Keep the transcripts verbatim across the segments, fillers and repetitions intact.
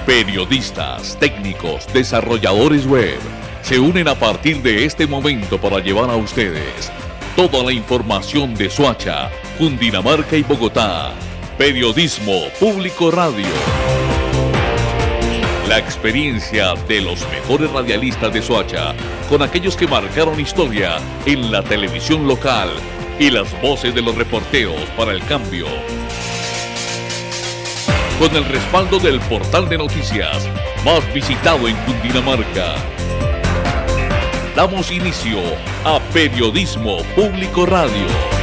Periodistas, técnicos, desarrolladores web se unen a partir de este momento para llevar a ustedes toda la información de Soacha, Cundinamarca y Bogotá. Periodismo Público Radio. La experiencia de los mejores radialistas de Soacha, con aquellos que marcaron historia en la televisión local y las voces de los reporteros para el cambio. Con el respaldo del portal de noticias más visitado en Cundinamarca. Damos inicio a Periodismo Público Radio.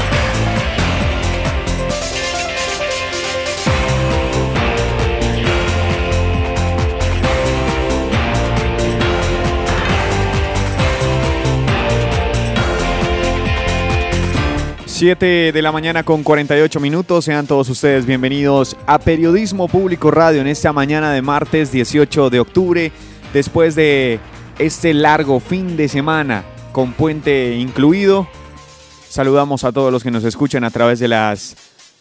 siete de la mañana con cuarenta y ocho minutos. Sean todos ustedes bienvenidos a Periodismo Público Radio en esta mañana de martes dieciocho de octubre, después de este largo fin de semana con puente incluido. Saludamos a todos los que nos escuchan a través de las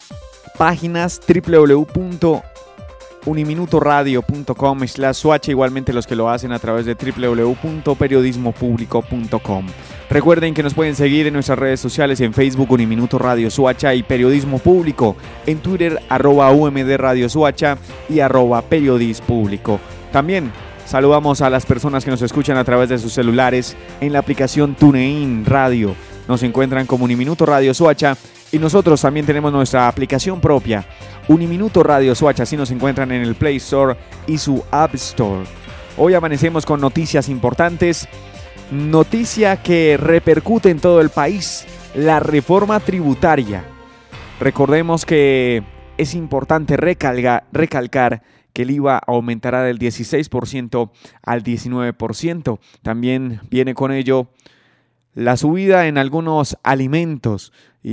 páginas doble u doble u doble u punto uniminutoradio punto com slash Soacha, igualmente los que lo hacen a través de doble u doble u doble u punto periodismo público punto com. Recuerden que nos pueden seguir en nuestras redes sociales, en Facebook Uniminuto Radio Soacha y Periodismo Público, en Twitter arroba U M D Radio Soacha y arroba Periodis Público. También saludamos a las personas que nos escuchan a través de sus celulares en la aplicación TuneIn Radio. Nos encuentran como Uniminuto Radio Soacha y nosotros también tenemos nuestra aplicación propia, Uniminuto Radio Soacha, así nos encuentran en el Play Store y su App Store. Hoy amanecemos con noticias importantes, noticia que repercute en todo el país, la reforma tributaria. Recordemos que es importante recalga, recalcar que el I V A aumentará del dieciséis por ciento al diecinueve por ciento. También viene con ello la subida en algunos alimentos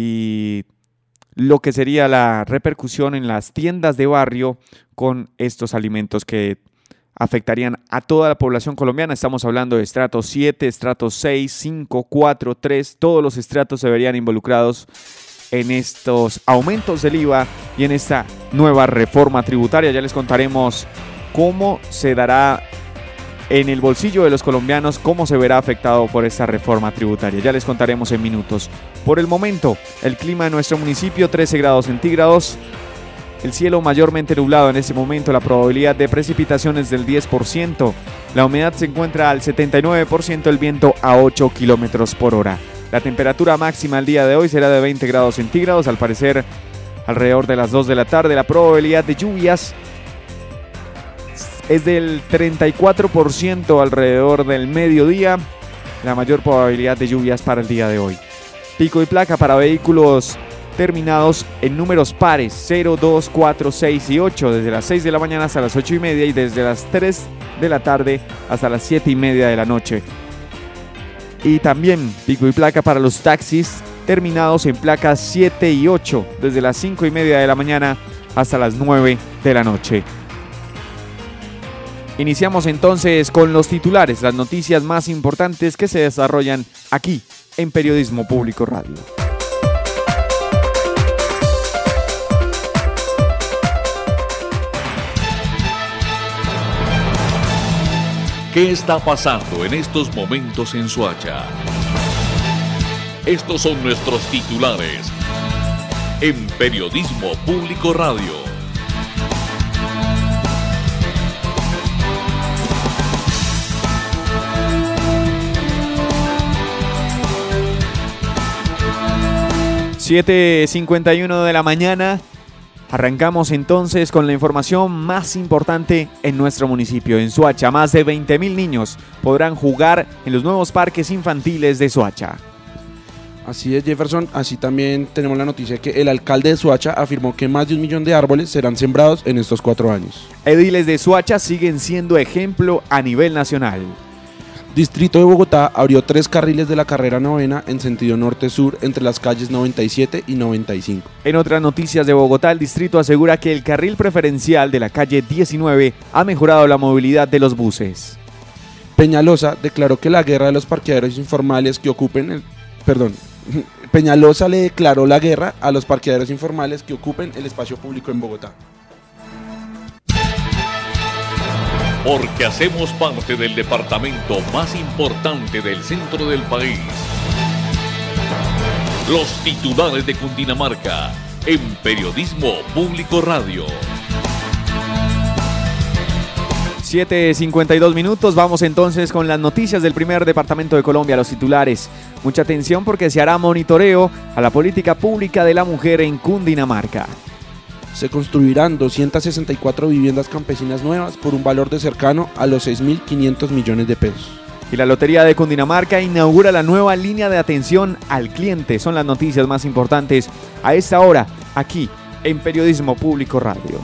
y lo que sería la repercusión en las tiendas de barrio con estos alimentos que afectarían a toda la población colombiana. Estamos hablando de estrato siete, estrato seis, cinco, cuatro, tres. Todos los estratos se verían involucrados en estos aumentos del I V A y en esta nueva reforma tributaria. Ya les contaremos cómo se dará en el bolsillo de los colombianos, cómo se verá afectado por esta reforma tributaria. Ya les contaremos en minutos. Por el momento, el clima de nuestro municipio, trece grados centígrados. El cielo mayormente nublado en este momento, la probabilidad de precipitaciones del diez por ciento. La humedad se encuentra al setenta y nueve por ciento, el viento a ocho kilómetros por hora. La temperatura máxima el día de hoy será de veinte grados centígrados, al parecer alrededor de las dos de la tarde. La probabilidad de lluvias es del treinta y cuatro por ciento alrededor del mediodía, la mayor probabilidad de lluvias para el día de hoy. Pico y placa para vehículos terminados en números pares cero, dos, cuatro, seis y ocho, desde las seis de la mañana hasta las ocho y media y desde las tres de la tarde hasta las siete y media de la noche. Y también pico y placa para los taxis terminados en placas siete y ocho, desde las cinco y media de la mañana hasta las nueve de la noche. Iniciamos entonces con los titulares, las noticias más importantes que se desarrollan aquí en Periodismo Público Radio. ¿Qué está pasando en estos momentos en Soacha? Estos son nuestros titulares en Periodismo Público Radio. siete cincuenta y uno de la mañana. Arrancamos entonces con la información más importante en nuestro municipio. En Soacha, más de veinte mil niños podrán jugar en los nuevos parques infantiles de Soacha. Así es, Jefferson. Así también tenemos la noticia que el alcalde de Soacha afirmó que más de un millón de árboles serán sembrados en estos cuatro años. Ediles de Soacha siguen siendo ejemplo a nivel nacional. Distrito de Bogotá abrió tres carriles de la carrera novena en sentido norte-sur entre las calles noventa y siete y noventa y cinco. En otras noticias de Bogotá, el distrito asegura que el carril preferencial de la calle diecinueve ha mejorado la movilidad de los buses. Peñalosa declaró que la guerra de los parqueaderos informales que ocupen el... Perdón. Peñalosa le declaró la guerra a los parqueaderos informales que ocupen el espacio público en Bogotá. porque hacemos parte del departamento más importante del centro del país. Los titulares de Cundinamarca en Periodismo Público Radio. siete cincuenta y dos minutos, vamos entonces con las noticias del primer departamento de Colombia, los titulares. Mucha atención porque se hará monitoreo a la política pública de la mujer en Cundinamarca. Se construirán doscientas sesenta y cuatro viviendas campesinas nuevas por un valor de cercano a los seis mil quinientos millones de pesos. Y la Lotería de Cundinamarca inaugura la nueva línea de atención al cliente. Son las noticias más importantes a esta hora, aquí en Periodismo Público Radio.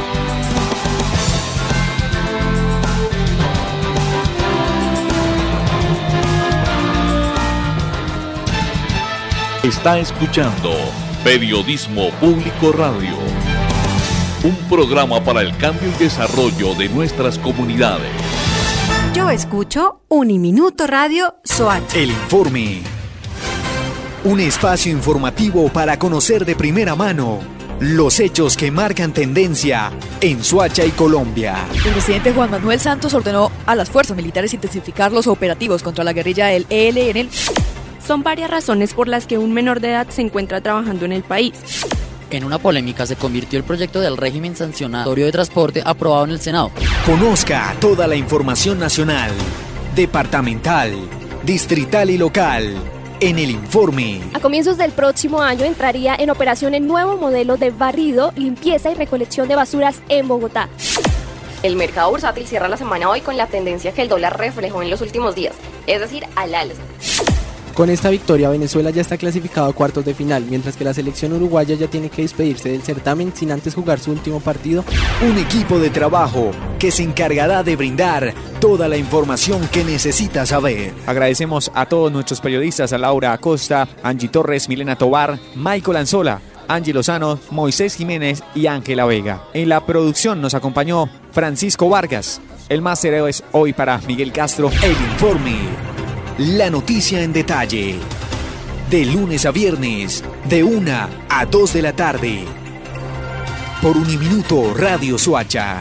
Está escuchando Periodismo Público Radio, un programa para el cambio y desarrollo de nuestras comunidades. Yo escucho Uniminuto Radio Soacha. El informe. Un espacio informativo para conocer de primera mano los hechos que marcan tendencia en Soacha y Colombia. El presidente Juan Manuel Santos ordenó a las fuerzas militares intensificar los operativos contra la guerrilla del E L N. Son varias razones por las que un menor de edad se encuentra trabajando en el país. En una polémica se convirtió el proyecto del régimen sancionatorio de transporte aprobado en el Senado. Conozca toda la información nacional, departamental, distrital y local en el informe. A comienzos del próximo año entraría en operación el nuevo modelo de barrido, limpieza y recolección de basuras en Bogotá. El mercado bursátil cierra la semana hoy con la tendencia que el dólar reflejó en los últimos días, es decir, al alza. Con esta victoria, Venezuela ya está clasificado a cuartos de final, mientras que la selección uruguaya ya tiene que despedirse del certamen sin antes jugar su último partido. Un equipo de trabajo que se encargará de brindar toda la información que necesita saber. Agradecemos a todos nuestros periodistas, a Laura Acosta, Angie Torres, Milena Tobar, Michael Anzola, Angie Lozano, Moisés Jiménez y Ángela Vega. En la producción nos acompañó Francisco Vargas. El máster es hoy para Miguel Castro. El informe. La noticia en detalle. De lunes a viernes, de una a dos de la tarde. Por Uniminuto Radio Soacha.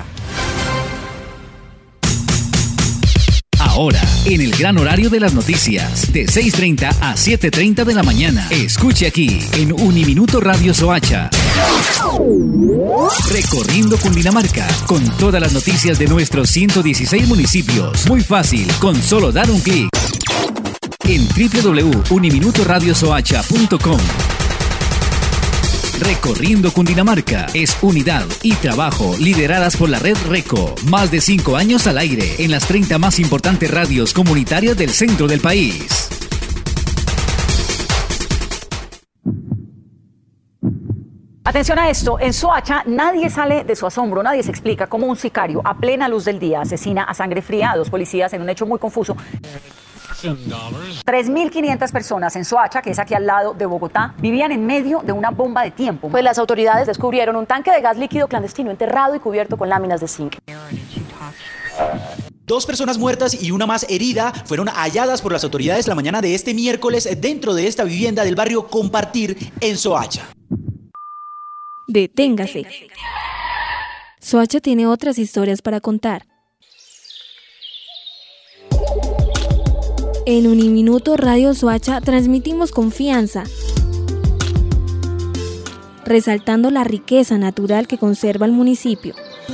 Ahora, en el gran horario de las noticias, de seis y media a siete y media de la mañana. Escuche aquí, en Uniminuto Radio Soacha. Recorriendo Cundinamarca, con todas las noticias de nuestros ciento dieciséis municipios. Muy fácil, con solo dar un clic. En doble u doble u doble u punto uniminuto radio soacha punto com. Recorriendo Cundinamarca es unidad y trabajo lideradas por la red RECO. Más de cinco años al aire en las treinta más importantes radios comunitarias del centro del país. Atención a esto, en Soacha nadie sale de su asombro, nadie se explica cómo un sicario a plena luz del día asesina a sangre fría a dos policías en un hecho muy confuso. tres mil quinientas personas en Soacha, que es aquí al lado de Bogotá, vivían en medio de una bomba de tiempo. Pues las autoridades descubrieron un tanque de gas líquido clandestino enterrado y cubierto con láminas de zinc. Dos personas muertas y una más herida fueron halladas por las autoridades la mañana de este miércoles dentro de esta vivienda del barrio Compartir en Soacha. Deténgase. Soacha tiene otras historias para contar. En Uniminuto Radio Soacha transmitimos confianza, resaltando la riqueza natural que conserva el municipio.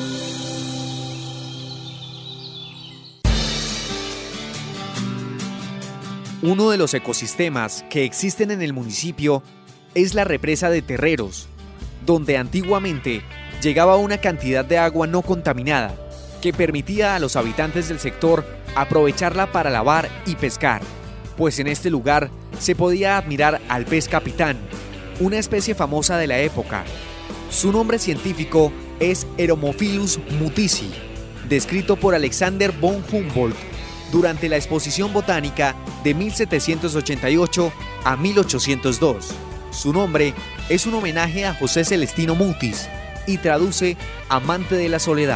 Uno de los ecosistemas que existen en el municipio es la represa de Terreros, donde antiguamente llegaba una cantidad de agua no contaminada que permitía a los habitantes del sector aprovecharla para lavar y pescar, pues en este lugar se podía admirar al pez capitán, una especie famosa de la época. Su nombre científico es Eromophilus mutisi, descrito por Alexander von Humboldt durante la exposición botánica de mil setecientos ochenta y ocho a mil ochocientos dos. Su nombre es un homenaje a José Celestino Mutis y traduce amante de la soledad.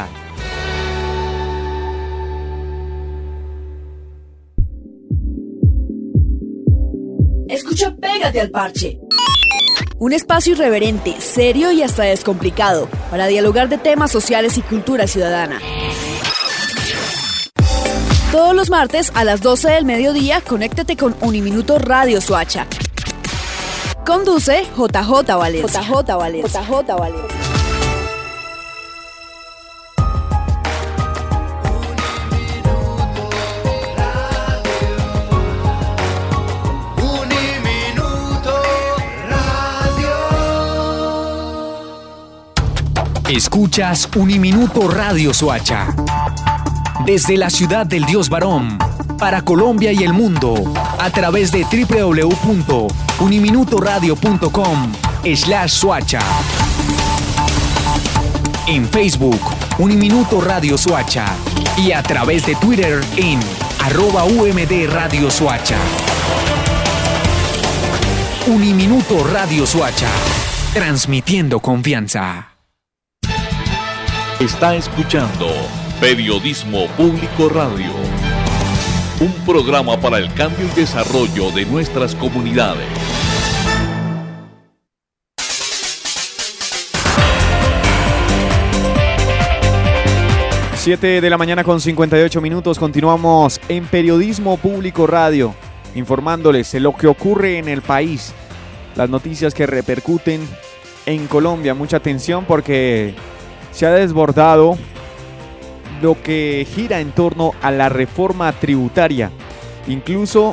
Escucha Pégate al Parche. Un espacio irreverente, serio y hasta descomplicado para dialogar de temas sociales y cultura ciudadana. Todos los martes a las doce del mediodía, conéctate con Uniminuto Radio Soacha. Conduce J J Valencia. J J Valencia. J J Valencia. Escuchas Uniminuto Radio Soacha. Desde la ciudad del Dios Varón, para Colombia y el mundo, a través de doble u doble u doble u punto uniminutoradio punto com slash Soacha. En Facebook, Uniminuto Radio Soacha. Y a través de Twitter en arroba U M D Radio Soacha. Uniminuto Radio Soacha. Transmitiendo confianza. Está escuchando Periodismo Público Radio, un programa para el cambio y desarrollo de nuestras comunidades. siete de la mañana con cincuenta y ocho minutos, continuamos en Periodismo Público Radio, informándoles de lo que ocurre en el país, las noticias que repercuten en Colombia. Mucha atención porque se ha desbordado lo que gira en torno a la reforma tributaria. Incluso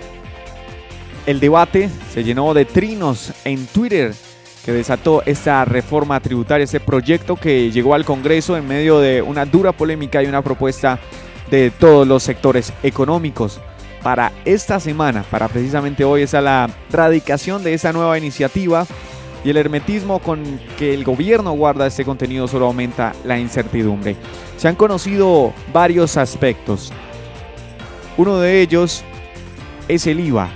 el debate se llenó de trinos en Twitter que desató esta reforma tributaria, este proyecto que llegó al Congreso en medio de una dura polémica y una propuesta de todos los sectores económicos. Para esta semana, para precisamente hoy, está la radicación de esta nueva iniciativa. Y el hermetismo con que el gobierno guarda este contenido solo aumenta la incertidumbre. Se han conocido varios aspectos. Uno de ellos es el I V A,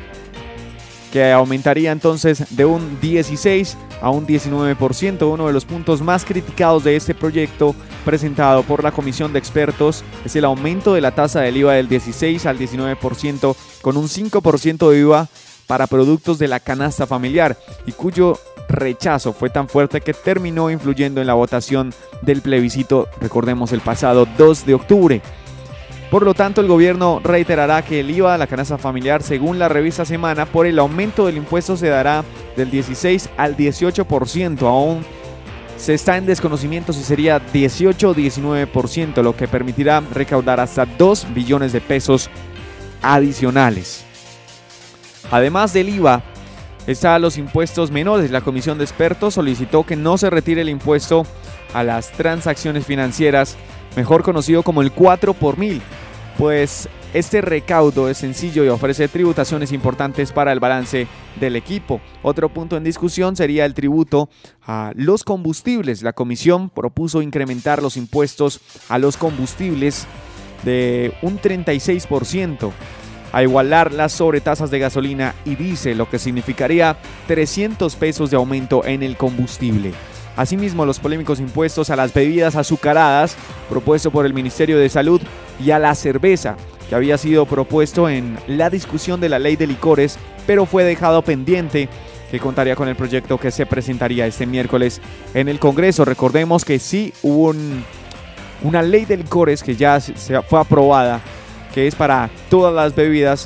que aumentaría entonces de un dieciséis a un diecinueve por ciento. Uno de los puntos más criticados de este proyecto presentado por la Comisión de Expertos es el aumento de la tasa del I V A del dieciséis al diecinueve por ciento, con un cinco por ciento de I V A para productos de la canasta familiar, y cuyo rechazo fue tan fuerte que terminó influyendo en la votación del plebiscito, recordemos, el pasado dos de octubre. Por lo tanto, el gobierno reiterará que el I V A a la canasta familiar, según la revista Semana, por el aumento del impuesto se dará del dieciséis al dieciocho por ciento. Aún se está en desconocimiento si sería dieciocho o diecinueve por ciento, lo que permitirá recaudar hasta dos billones de pesos adicionales. Además del I V A, están los impuestos menores. La Comisión de Expertos solicitó que no se retire el impuesto a las transacciones financieras, mejor conocido como el cuatro por mil, pues este recaudo es sencillo y ofrece tributaciones importantes para el balance del equipo. Otro punto en discusión sería el tributo a los combustibles. La comisión propuso incrementar los impuestos a los combustibles de un treinta y seis por ciento. A igualar las sobretasas de gasolina y diésel, lo que significaría trescientos pesos de aumento en el combustible. Asimismo, los polémicos impuestos a las bebidas azucaradas, propuesto por el Ministerio de Salud, y a la cerveza, que había sido propuesto en la discusión de la ley de licores, pero fue dejado pendiente, que contaría con el proyecto que se presentaría este miércoles en el Congreso. Recordemos que sí hubo un, una ley de licores que ya se fue aprobada, que es para todas las bebidas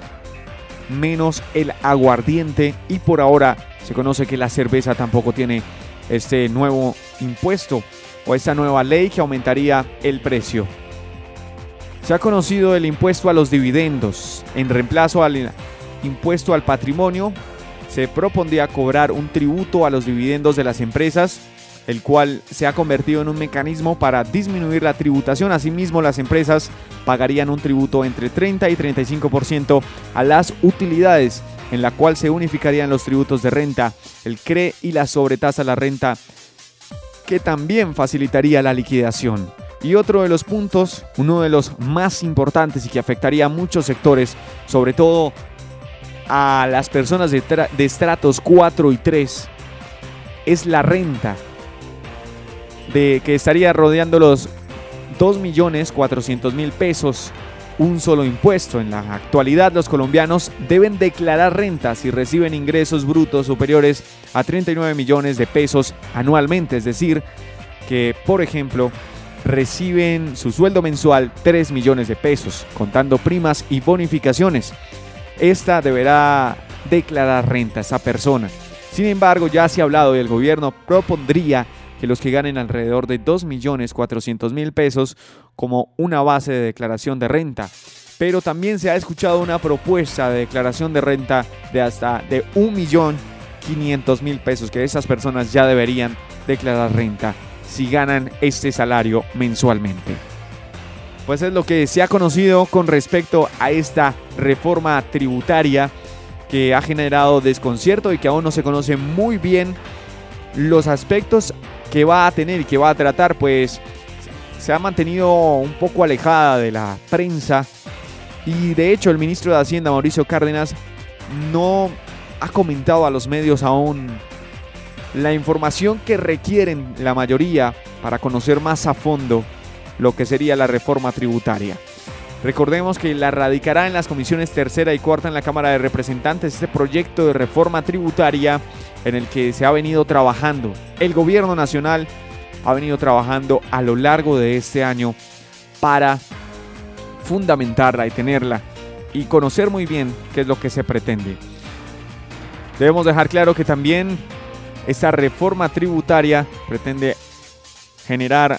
menos el aguardiente, y por ahora se conoce que la cerveza tampoco tiene este nuevo impuesto o esta nueva ley que aumentaría el precio. Se ha conocido el impuesto a los dividendos. En reemplazo al impuesto al patrimonio, se propondría cobrar un tributo a los dividendos de las empresas, el cual se ha convertido en un mecanismo para disminuir la tributación. Asimismo, las empresas pagarían un tributo entre treinta y treinta y cinco por ciento a las utilidades, en la cual se unificarían los tributos de renta, el C R E y la sobretasa a la renta, que también facilitaría la liquidación. Y otro de los puntos, uno de los más importantes y que afectaría a muchos sectores, sobre todo a las personas de, tra- de estratos cuatro y tres, es la renta, de que estaría rodeando los dos millones cuatrocientos mil pesos, un solo impuesto. En la actualidad, los colombianos deben declarar renta si reciben ingresos brutos superiores a treinta y nueve millones de pesos anualmente. Es decir, que, por ejemplo, reciben su sueldo mensual tres millones de pesos, contando primas y bonificaciones. Esta deberá declarar renta a esa persona. Sin embargo, ya se ha hablado y el gobierno propondría que los que ganen alrededor de dos millones cuatrocientos mil pesos como una base de declaración de renta. Pero también se ha escuchado una propuesta de declaración de renta de hasta de un millón quinientos mil pesos, que esas personas ya deberían declarar renta si ganan este salario mensualmente. Pues es lo que se ha conocido con respecto a esta reforma tributaria que ha generado desconcierto y que aún no se conoce muy bien los aspectos que va a tener y que va a tratar, pues se ha mantenido un poco alejada de la prensa y de hecho el ministro de Hacienda, Mauricio Cárdenas, no ha comentado a los medios aún la información que requieren la mayoría para conocer más a fondo lo que sería la reforma tributaria. Recordemos que la radicará en las comisiones tercera y cuarta en la Cámara de Representantes este proyecto de reforma tributaria en el que se ha venido trabajando. El gobierno nacional ha venido trabajando a lo largo de este año para fundamentarla y tenerla y conocer muy bien qué es lo que se pretende. Debemos dejar claro que también esta reforma tributaria pretende generar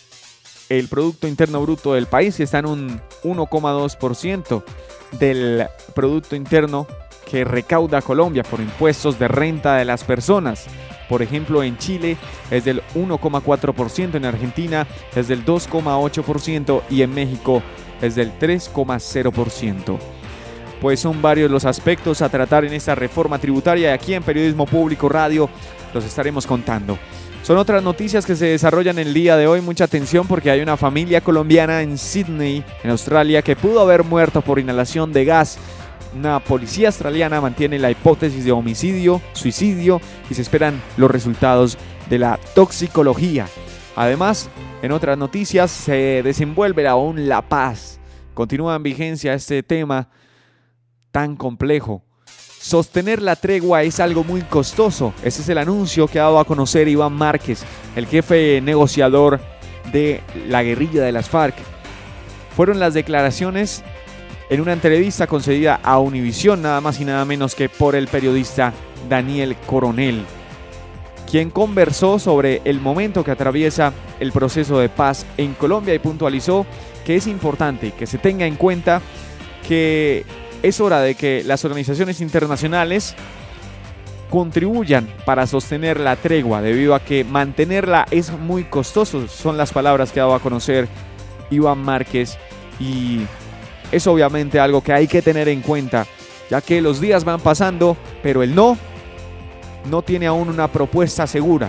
el Producto Interno Bruto del país, que está en un uno coma dos por ciento del Producto Interno que recauda Colombia por impuestos de renta de las personas. Por ejemplo, en Chile es del uno coma cuatro por ciento, en Argentina es del dos coma ocho por ciento y en México es del tres coma cero por ciento. Pues son varios los aspectos a tratar en esta reforma tributaria y aquí en Periodismo Público Radio los estaremos contando. Son otras noticias que se desarrollan el día de hoy. Mucha atención porque hay una familia colombiana en Sydney, en Australia, que pudo haber muerto por inhalación de gas. Una policía australiana mantiene la hipótesis de homicidio, suicidio y se esperan los resultados de la toxicología. Además, en otras noticias se desenvuelve aún la paz. Continúa en vigencia este tema tan complejo. Sostener la tregua es algo muy costoso. Ese es el anuncio que ha dado a conocer Iván Márquez, el jefe negociador de la guerrilla de las FARC. Fueron las declaraciones en una entrevista concedida a Univisión, nada más y nada menos que por el periodista Daniel Coronel, quien conversó sobre el momento que atraviesa el proceso de paz en Colombia y puntualizó que es importante que se tenga en cuenta que es hora de que las organizaciones internacionales contribuyan para sostener la tregua, debido a que mantenerla es muy costoso. Son las palabras que ha dado a conocer Iván Márquez y es obviamente algo que hay que tener en cuenta, ya que los días van pasando, pero el no no tiene aún una propuesta segura.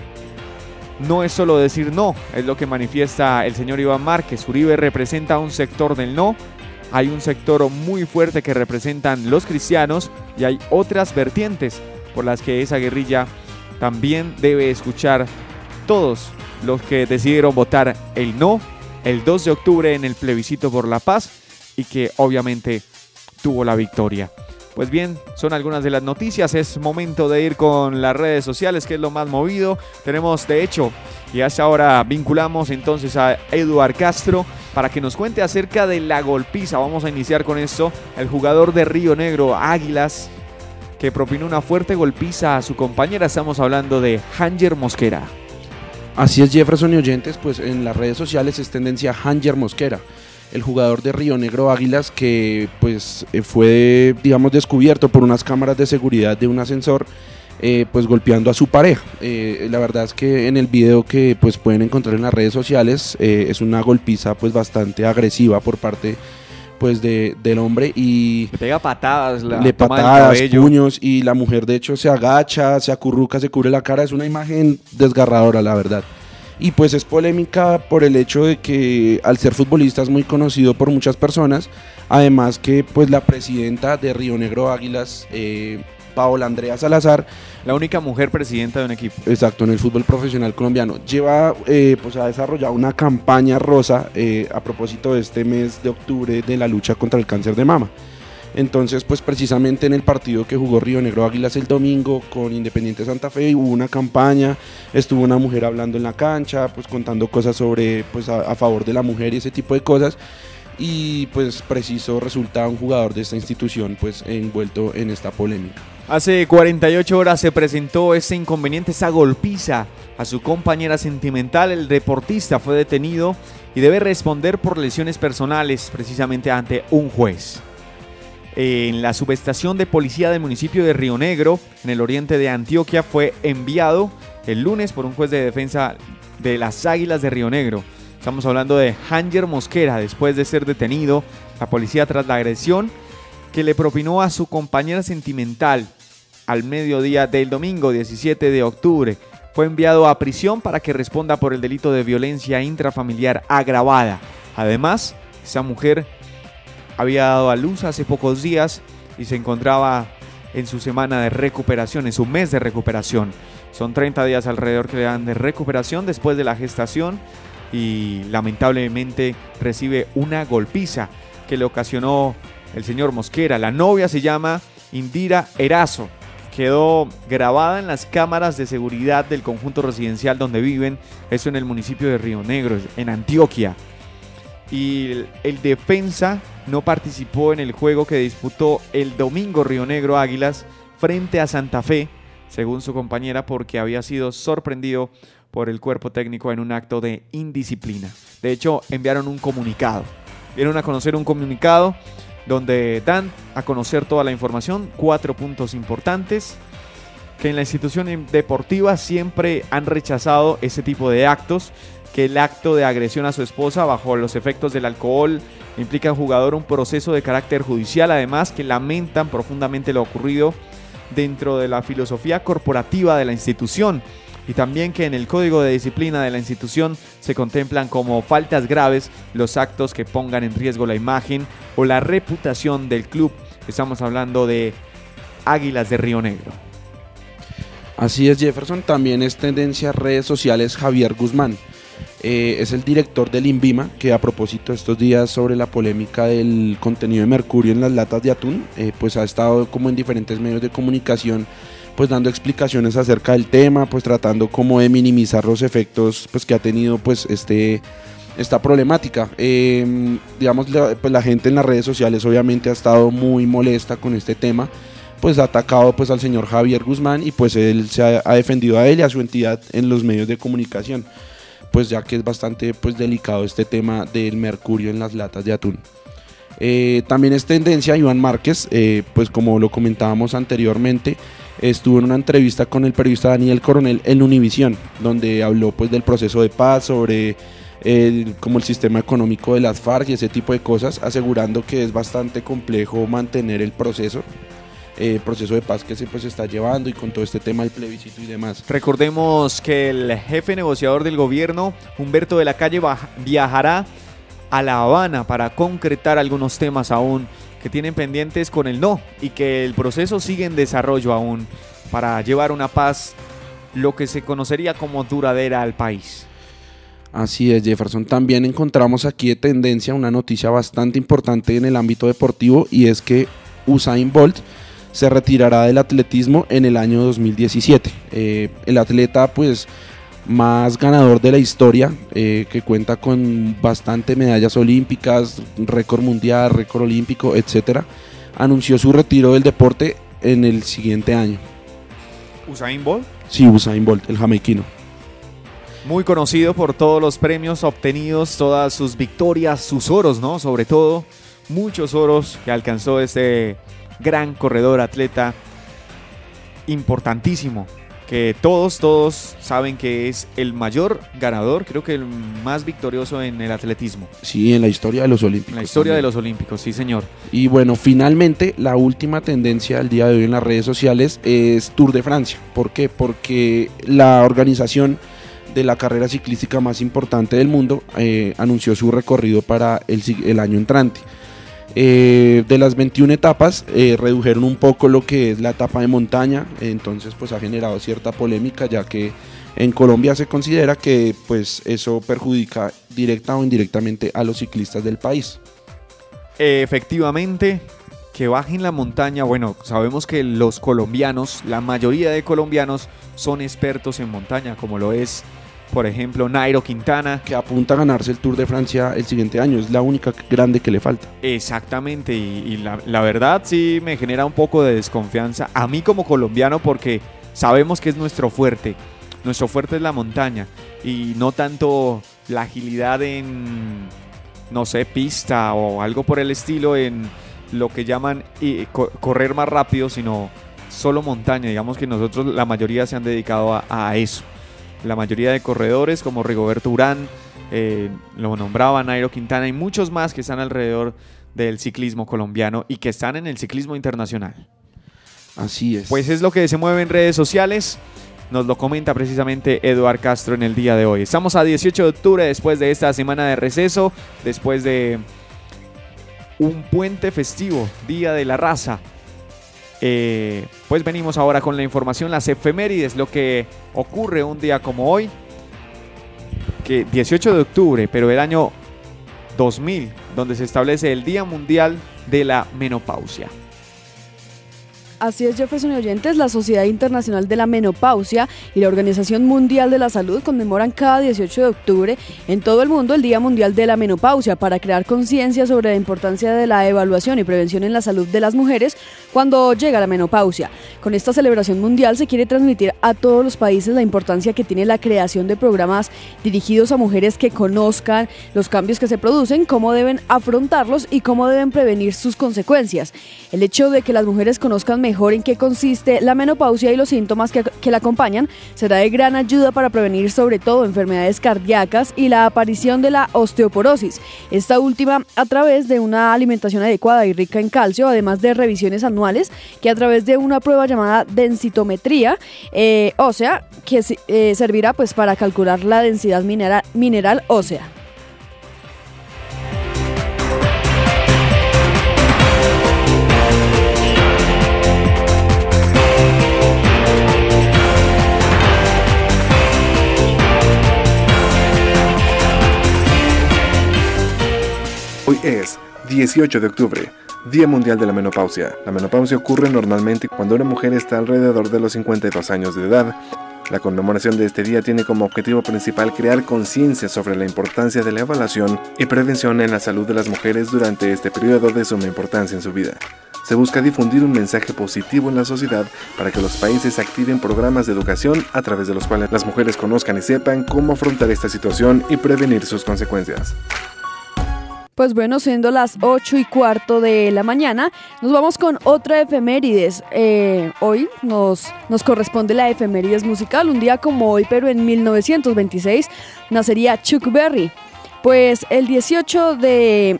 No es solo decir no, es lo que manifiesta el señor Iván Márquez. Uribe representa un sector del no. Hay un sector muy fuerte que representan los cristianos y hay otras vertientes por las que esa guerrilla también debe escuchar todos los que decidieron votar el no el dos de octubre en el plebiscito por la paz y que obviamente tuvo la victoria. Pues bien, son algunas de las noticias. Es momento de ir con las redes sociales, que es lo más movido. Tenemos, de hecho, y hasta ahora vinculamos entonces a Eduard Castro para que nos cuente acerca de la golpiza. Vamos a iniciar con esto. El jugador de Río Negro Águilas, que propinó una fuerte golpiza a su compañera. Estamos hablando de Hanger Mosquera. Así es, Jefferson y oyentes, pues en las redes sociales es tendencia Hanger Mosquera, el jugador de Río Negro Águilas, que pues fue, digamos, descubierto por unas cámaras de seguridad de un ascensor, eh, pues golpeando a su pareja. Eh, la verdad es que en el video que pues pueden encontrar en las redes sociales eh, es una golpiza pues bastante agresiva por parte pues de, del hombre y le pega patadas, la le patadas, puños, y la mujer de hecho se agacha, se acurruca, se cubre la cara. Es una imagen desgarradora, la verdad. Y pues es polémica por el hecho de que al ser futbolista es muy conocido por muchas personas, además que pues la presidenta de Río Negro Águilas, eh, Paola Andrea Salazar, la única mujer presidenta de un equipo, exacto, en el fútbol profesional colombiano, lleva, eh, pues ha desarrollado una campaña rosa eh, a propósito de este mes de octubre de la lucha contra el cáncer de mama. Entonces, pues precisamente en el partido que jugó Río Negro Águilas el domingo con Independiente Santa Fe hubo una campaña, estuvo una mujer hablando en la cancha, pues contando cosas sobre, pues a, a favor de la mujer y ese tipo de cosas, y pues preciso resulta un jugador de esta institución pues envuelto en esta polémica. Hace cuarenta y ocho horas se presentó ese inconveniente, esa golpiza a su compañera sentimental. El deportista fue detenido y debe responder por lesiones personales precisamente ante un juez. En la subestación de policía del municipio de Río Negro, en el oriente de Antioquia, fue enviado el lunes por un juez de defensa de las Águilas de Río Negro. Estamos hablando de Hanger Mosquera, después de ser detenido la policía tras la agresión que le propinó a su compañera sentimental al mediodía del domingo diecisiete de octubre. Fue enviado a prisión para que responda por el delito de violencia intrafamiliar agravada. Además, esa mujer había dado a luz hace pocos días y se encontraba en su semana de recuperación, en su mes de recuperación. Son treinta días alrededor que le dan de recuperación después de la gestación y lamentablemente recibe una golpiza que le ocasionó el señor Mosquera. La novia se llama Indira Erazo. Quedó grabada en las cámaras de seguridad del conjunto residencial donde viven, eso en el municipio de Río Negro, en Antioquia. Y el, el defensa no participó en el juego que disputó el domingo Río Negro Águilas frente a Santa Fe, según su compañera, porque había sido sorprendido por el cuerpo técnico en un acto de indisciplina. De hecho, enviaron un comunicado. Dieron a conocer un comunicado donde dan a conocer toda la información, cuatro puntos importantes, que en la institución deportiva siempre han rechazado ese tipo de actos, que el acto de agresión a su esposa bajo los efectos del alcohol implica al jugador un proceso de carácter judicial, además que lamentan profundamente lo ocurrido dentro de la filosofía corporativa de la institución y también que en el código de disciplina de la institución se contemplan como faltas graves los actos que pongan en riesgo la imagen o la reputación del club. Estamos hablando de Águilas de Río Negro. Así es, Jefferson. También es tendencia a redes sociales Javier Guzmán. Eh, es el director del INVIMA, que a propósito estos días sobre la polémica del contenido de mercurio en las latas de atún, eh, pues ha estado como en diferentes medios de comunicación pues dando explicaciones acerca del tema, pues tratando como de minimizar los efectos pues que ha tenido pues este esta problemática. Eh, digamos, la, pues la gente en las redes sociales obviamente ha estado muy molesta con este tema, pues ha atacado pues al señor Javier Guzmán y pues él se ha, ha defendido a él y a su entidad en los medios de comunicación, pues ya que es bastante pues delicado este tema del mercurio en las latas de atún. Eh, también es tendencia Iván Márquez, eh, pues como lo comentábamos anteriormente, estuvo en una entrevista con el periodista Daniel Coronel en Univisión, donde habló pues del proceso de paz, sobre el, como el sistema económico de las FARC y ese tipo de cosas, asegurando que es bastante complejo mantener el proceso, eh, proceso de paz que se pues está llevando y con todo este tema del plebiscito y demás. Recordemos que el jefe negociador del gobierno, Humberto de la Calle, viajará a La Habana para concretar algunos temas aún que tienen pendientes con el no y que el proceso sigue en desarrollo aún para llevar una paz, lo que se conocería como duradera al país. Así es, Jefferson. También encontramos aquí de tendencia una noticia bastante importante en el ámbito deportivo y es que Usain Bolt se retirará del atletismo en el año dos mil diecisiete. Eh, el atleta pues más ganador de la historia, eh, que cuenta con bastante medallas olímpicas, récord mundial, récord olímpico, etcétera, anunció su retiro del deporte en el siguiente año. ¿Usain Bolt? Sí, Usain Bolt, el jamaiquino. Muy conocido por todos los premios obtenidos, todas sus victorias, sus oros, ¿no? Sobre todo, muchos oros que alcanzó este gran corredor, atleta importantísimo, que todos, todos saben que es el mayor ganador, creo que el más victorioso en el atletismo. Sí, en la historia de los olímpicos. En la historia también. de los olímpicos, sí señor. Y bueno, finalmente, la última tendencia del día de hoy en las redes sociales es Tour de Francia. ¿Por qué? Porque la organización de la carrera ciclística más importante del mundo eh, anunció su recorrido para el, el año entrante. Eh, de las veintiuna etapas eh, redujeron un poco lo que es la etapa de montaña, entonces pues ha generado cierta polémica, ya que en Colombia se considera que pues eso perjudica directa o indirectamente a los ciclistas del país. Efectivamente, que bajen la montaña. Bueno, sabemos que los colombianos, la mayoría de colombianos son expertos en montaña, como lo es, por ejemplo, Nairo Quintana. Que apunta a ganarse el Tour de Francia el siguiente año, es la única grande que le falta. Exactamente, y, y la, la verdad sí me genera un poco de desconfianza a mí como colombiano, porque sabemos que es nuestro fuerte. Nuestro fuerte es la montaña y no tanto la agilidad en, no sé, pista o algo por el estilo, en lo que llaman eh, co- correr más rápido, sino solo montaña. Digamos que nosotros, la mayoría se han dedicado a, a eso. La mayoría de corredores como Rigoberto Urán, eh, lo nombraba Nairo Quintana y muchos más que están alrededor del ciclismo colombiano y que están en el ciclismo internacional. Así es. Pues es lo que se mueve en redes sociales. Nos lo comenta precisamente Eduard Castro en el día de hoy. Estamos a dieciocho de octubre, después de esta semana de receso, después de un puente festivo, Día de la Raza. Eh, pues venimos ahora con la información, las efemérides, lo que ocurre un día como hoy, que dieciocho de octubre, pero el año dos mil, donde se establece el Día Mundial de la Menopausia. Así es, Jefferson y oyentes, la Sociedad Internacional de la Menopausia y la Organización Mundial de la Salud conmemoran cada dieciocho de octubre en todo el mundo el Día Mundial de la Menopausia para crear conciencia sobre la importancia de la evaluación y prevención en la salud de las mujeres cuando llega la menopausia. Con esta celebración mundial se quiere transmitir a todos los países la importancia que tiene la creación de programas dirigidos a mujeres que conozcan los cambios que se producen, cómo deben afrontarlos y cómo deben prevenir sus consecuencias. El hecho de que las mujeres conozcan mejor en qué consiste la menopausia y los síntomas que, que la acompañan será de gran ayuda para prevenir sobre todo enfermedades cardíacas y la aparición de la osteoporosis, esta última a través de una alimentación adecuada y rica en calcio, además de revisiones anuales que a través de una prueba llamada densitometría eh, ósea que eh, servirá pues para calcular la densidad mineral, mineral ósea. Hoy es dieciocho de octubre, Día Mundial de la Menopausia. La menopausia ocurre normalmente cuando una mujer está alrededor de los cincuenta y dos años de edad. La conmemoración de este día tiene como objetivo principal crear conciencia sobre la importancia de la evaluación y prevención en la salud de las mujeres durante este periodo de suma importancia en su vida. Se busca difundir un mensaje positivo en la sociedad para que los países activen programas de educación a través de los cuales las mujeres conozcan y sepan cómo afrontar esta situación y prevenir sus consecuencias. Pues bueno, siendo las ocho y cuarto de la mañana, nos vamos con otra efemérides. Eh, hoy nos, nos corresponde la efemérides musical, un día como hoy, pero en mil novecientos veintiséis, nacería Chuck Berry. Pues el dieciocho de...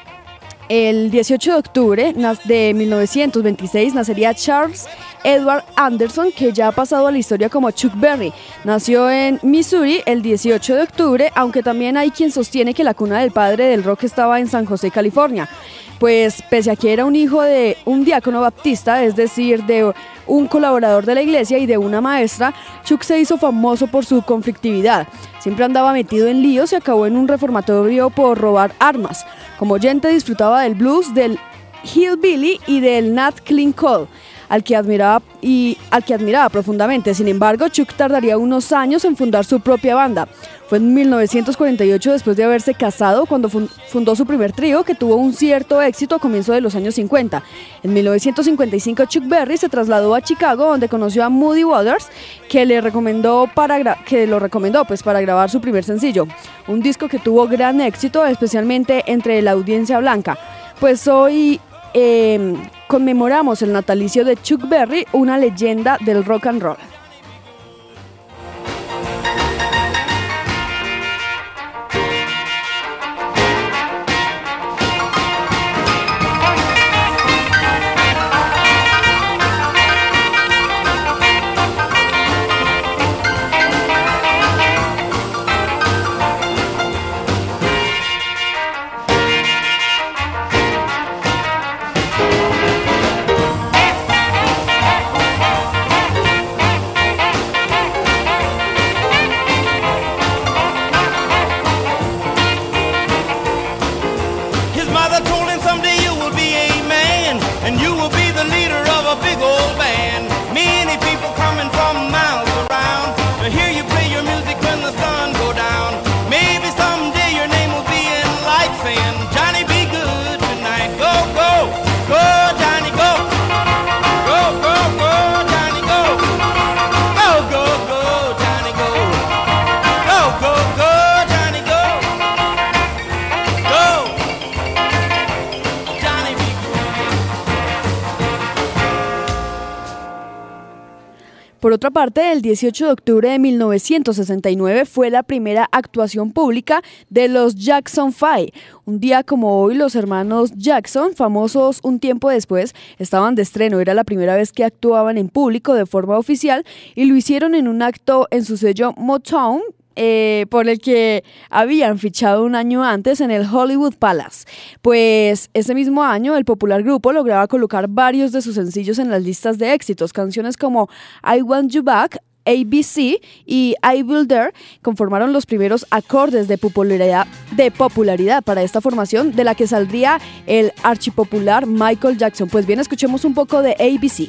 El dieciocho de octubre de mil novecientos veintiséis nacería Charles Edward Anderson, que ya ha pasado a la historia como Chuck Berry. Nació en Missouri el dieciocho de octubre, aunque también hay quien sostiene que la cuna del padre del rock estaba en San José, California. Pues pese a que era un hijo de un diácono baptista, es decir, de un colaborador de la iglesia y de una maestra, Chuck se hizo famoso por su conflictividad. Siempre andaba metido en líos y acabó en un reformatorio por robar armas. Como oyente disfrutaba del blues, del hillbilly y del Nat King Cole, al que admiraba y al que admiraba profundamente. Sin embargo, Chuck tardaría unos años en fundar su propia banda. Fue en mil novecientos cuarenta y ocho, después de haberse casado, cuando fundó su primer trío, que tuvo un cierto éxito a comienzos de los años cincuenta. En mil novecientos cincuenta y cinco, Chuck Berry se trasladó a Chicago, donde conoció a Muddy Waters, que le recomendó para gra- que lo recomendó pues para grabar su primer sencillo, un disco que tuvo gran éxito, especialmente entre la audiencia blanca. Pues hoy eh, conmemoramos el natalicio de Chuck Berry, una leyenda del rock and roll. Por otra parte, el dieciocho de octubre de mil novecientos sesenta y nueve fue la primera actuación pública de los Jackson Five. Un día como hoy, los hermanos Jackson, famosos un tiempo después, estaban de estreno. Era la primera vez que actuaban en público de forma oficial y lo hicieron en un acto en su sello Motown, Eh, por el que habían fichado un año antes en el Hollywood Palace. Pues ese mismo año el popular grupo lograba colocar varios de sus sencillos en las listas de éxitos. Canciones como I Want You Back, A B C y I Will Dare conformaron los primeros acordes de popularidad, de popularidad para esta formación, de la que saldría el archipopular Michael Jackson. Pues bien, escuchemos un poco de A B C.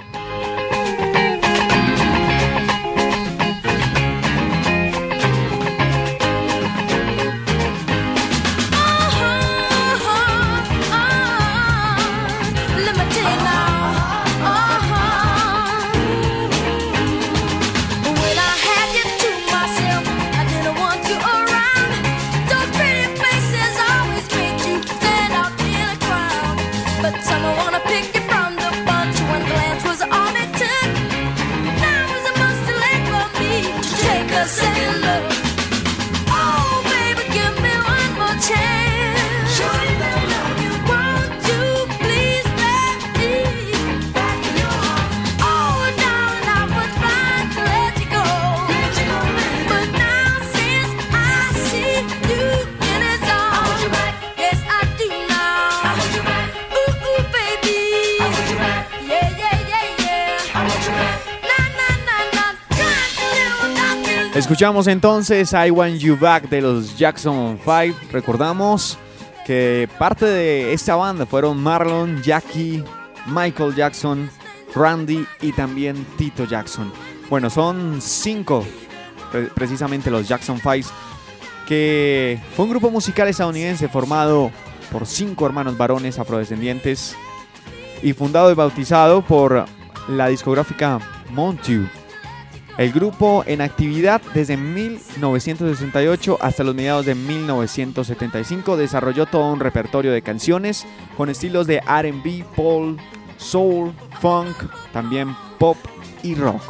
Escuchamos entonces I Want You Back de los Jackson Five. Recordamos que parte de esta banda fueron Marlon, Jackie, Michael Jackson, Randy y también Tito Jackson. Bueno, son cinco, pre- precisamente los Jackson Five, que fue un grupo musical estadounidense formado por cinco hermanos varones afrodescendientes y fundado y bautizado por la discográfica Motown. El grupo en actividad desde mil novecientos sesenta y ocho hasta los mediados de mil novecientos setenta y cinco desarrolló todo un repertorio de canciones con estilos de R and B, pop, soul, funk, también pop y rock.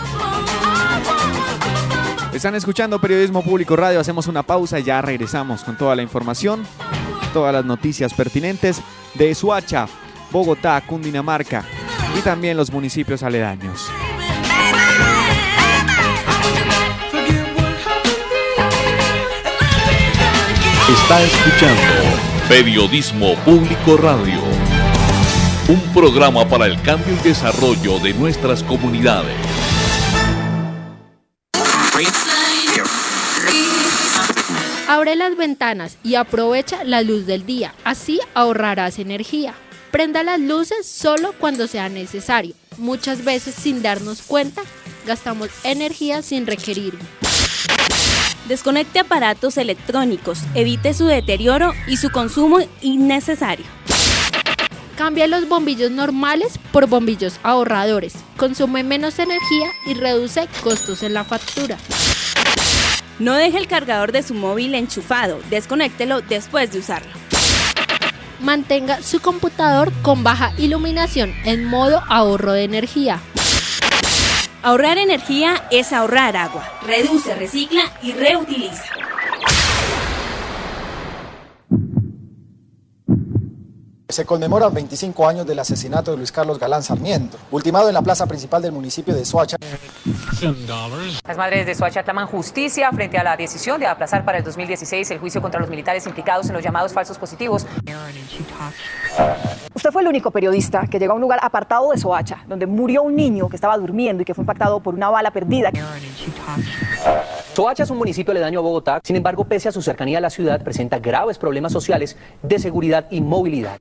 Están escuchando Periodismo Público Radio, hacemos una pausa y ya regresamos con toda la información, todas las noticias pertinentes de Soacha, Bogotá, Cundinamarca y también los municipios aledaños. Está escuchando Periodismo Público Radio, un programa para el cambio y desarrollo de nuestras comunidades. Abre las ventanas y aprovecha la luz del día, así ahorrarás energía. Prenda las luces solo cuando sea necesario. Muchas veces, sin darnos cuenta, gastamos energía sin requerirlo. Desconecte aparatos electrónicos, evite su deterioro y su consumo innecesario. Cambia los bombillos normales por bombillos ahorradores. Consume menos energía y reduce costos en la factura. No deje el cargador de su móvil enchufado, desconéctelo después de usarlo. Mantenga su computador con baja iluminación en modo ahorro de energía. Ahorrar energía es ahorrar agua. Reduce, recicla y reutiliza. Se conmemoran veinticinco años del asesinato de Luis Carlos Galán Sarmiento, ultimado en la plaza principal del municipio de Soacha. Las madres de Soacha claman justicia frente a la decisión de aplazar para el dos mil dieciséis el juicio contra los militares implicados en los llamados falsos positivos. Usted fue el único periodista que llegó a un lugar apartado de Soacha, donde murió un niño que estaba durmiendo y que fue impactado por una bala perdida. Soacha es un municipio aledaño a Bogotá, sin embargo, pese a su cercanía a la ciudad, presenta graves problemas sociales de seguridad y movilidad.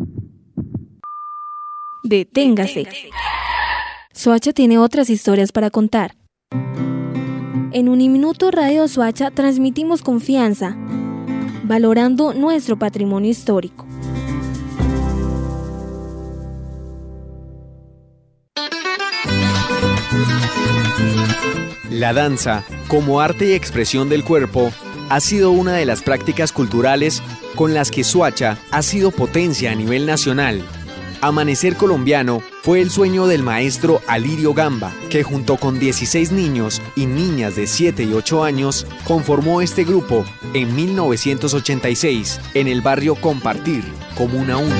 Deténgase. Soacha tiene otras historias para contar. En Uniminuto Radio Soacha transmitimos confianza, valorando nuestro patrimonio histórico. La danza, como arte y expresión del cuerpo, ha sido una de las prácticas culturales con las que Soacha ha sido potencia a nivel nacional. Amanecer Colombiano fue el sueño del maestro Alirio Gamba, que junto con dieciséis niños y niñas de siete y ocho años conformó este grupo en mil novecientos ochenta y seis en el barrio Compartir, Comuna uno.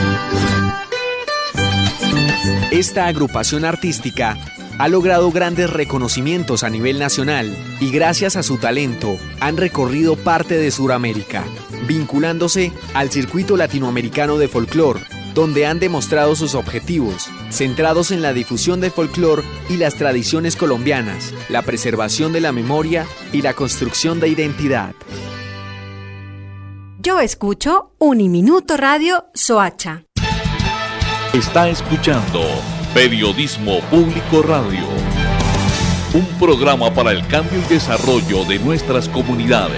Esta agrupación artística ha logrado grandes reconocimientos a nivel nacional y gracias a su talento han recorrido parte de Sudamérica, vinculándose al circuito latinoamericano de folclore, donde han demostrado sus objetivos, centrados en la difusión del folclore y las tradiciones colombianas, la preservación de la memoria y la construcción de identidad. Yo escucho Uniminuto Radio Soacha. Está escuchando Periodismo Público Radio, un programa para el cambio y desarrollo de nuestras comunidades.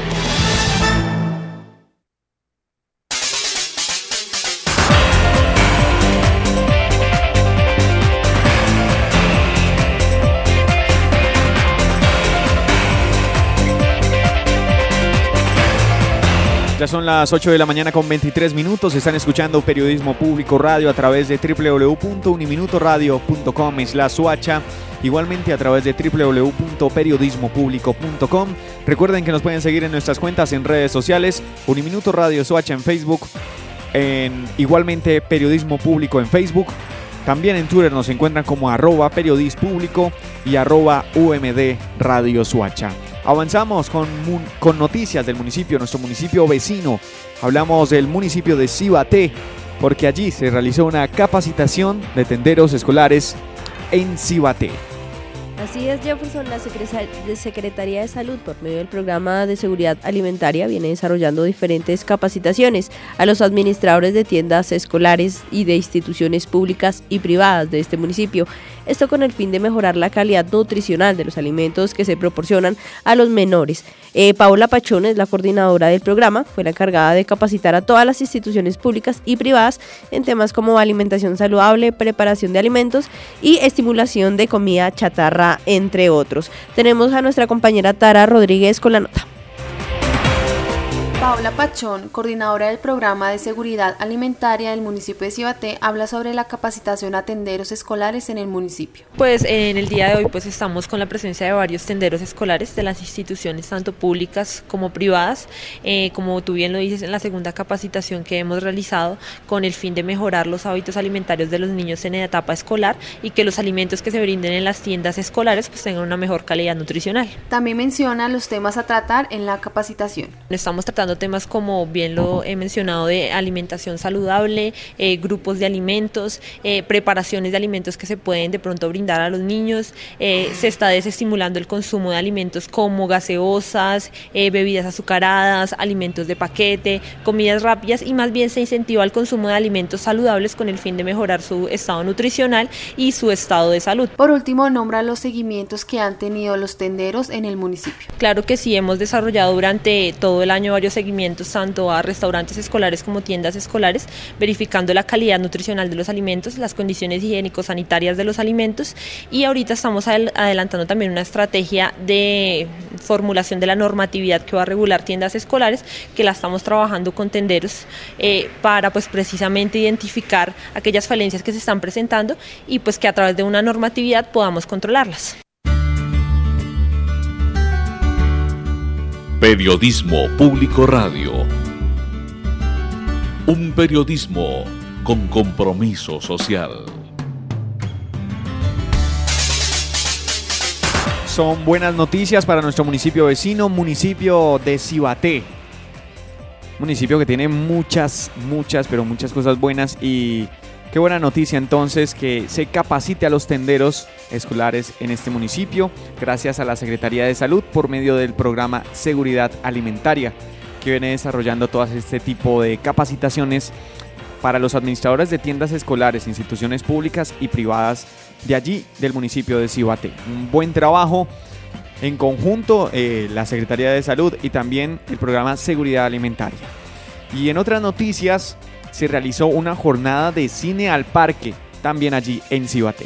Ya son las ocho de la mañana con veintitrés minutos. Están escuchando Periodismo Público Radio a través de doble u doble u doble u punto uniminutoradio punto com slash Soacha. Igualmente a través de doble u doble u doble u punto periodismo público punto com. Recuerden que nos pueden seguir en nuestras cuentas en redes sociales. Uniminuto Radio Soacha en Facebook. En, igualmente Periodismo Público en Facebook. También en Twitter nos encuentran como arroba periodispúblico y arroba UMD Radio Soacha. Avanzamos con, con noticias del municipio, nuestro municipio vecino. Hablamos del municipio de Cibaté, porque allí se realizó una capacitación de tenderos escolares en Cibaté. Así es, Jefferson. La Secretaría de Salud, por medio del Programa de Seguridad Alimentaria, viene desarrollando diferentes capacitaciones a los administradores de tiendas escolares y de instituciones públicas y privadas de este municipio. Esto con el fin de mejorar la calidad nutricional de los alimentos que se proporcionan a los menores. Eh, Paola Pachón es la coordinadora del programa, fue la encargada de capacitar a todas las instituciones públicas y privadas en temas como alimentación saludable, preparación de alimentos y estimulación de comida chatarra, entre otros. Tenemos a nuestra compañera Tara Rodríguez con la nota. Paola Pachón, coordinadora del Programa de Seguridad Alimentaria del municipio de Cibaté, habla sobre la capacitación a tenderos escolares en el municipio. Pues en el día de hoy pues estamos con la presencia de varios tenderos escolares de las instituciones tanto públicas como privadas, eh, como tú bien lo dices, en la segunda capacitación que hemos realizado con el fin de mejorar los hábitos alimentarios de los niños en la etapa escolar y que los alimentos que se brinden en las tiendas escolares pues tengan una mejor calidad nutricional. También menciona los temas a tratar en la capacitación. Estamos tratando temas como bien lo he mencionado de alimentación saludable, eh, grupos de alimentos, eh, preparaciones de alimentos que se pueden de pronto brindar a los niños, eh, se está desestimulando el consumo de alimentos como gaseosas, eh, bebidas azucaradas, alimentos de paquete, comidas rápidas y más bien se incentiva el consumo de alimentos saludables con el fin de mejorar su estado nutricional y su estado de salud. Por último, nombra los seguimientos que han tenido los tenderos en el municipio. Claro que sí, hemos desarrollado durante todo el año varios seguimientos tanto a restaurantes escolares como tiendas escolares, verificando la calidad nutricional de los alimentos, las condiciones higiénico-sanitarias de los alimentos y ahorita estamos adelantando también una estrategia de formulación de la normatividad que va a regular tiendas escolares, que la estamos trabajando con tenderos eh, para pues precisamente identificar aquellas falencias que se están presentando y pues que a través de una normatividad podamos controlarlas. Periodismo Público Radio. Un periodismo con compromiso social. Son buenas noticias para nuestro municipio vecino, municipio de Cibaté. Municipio que tiene muchas, muchas, pero muchas cosas buenas y qué buena noticia entonces que se capacite a los tenderos escolares en este municipio gracias a la Secretaría de Salud por medio del programa Seguridad Alimentaria que viene desarrollando todo este tipo de capacitaciones para los administradores de tiendas escolares, instituciones públicas y privadas de allí del municipio de Cibaté. Un buen trabajo en conjunto eh, la Secretaría de Salud y también el programa Seguridad Alimentaria. Y en otras noticias se realizó una jornada de cine al parque, también allí en Cibaté.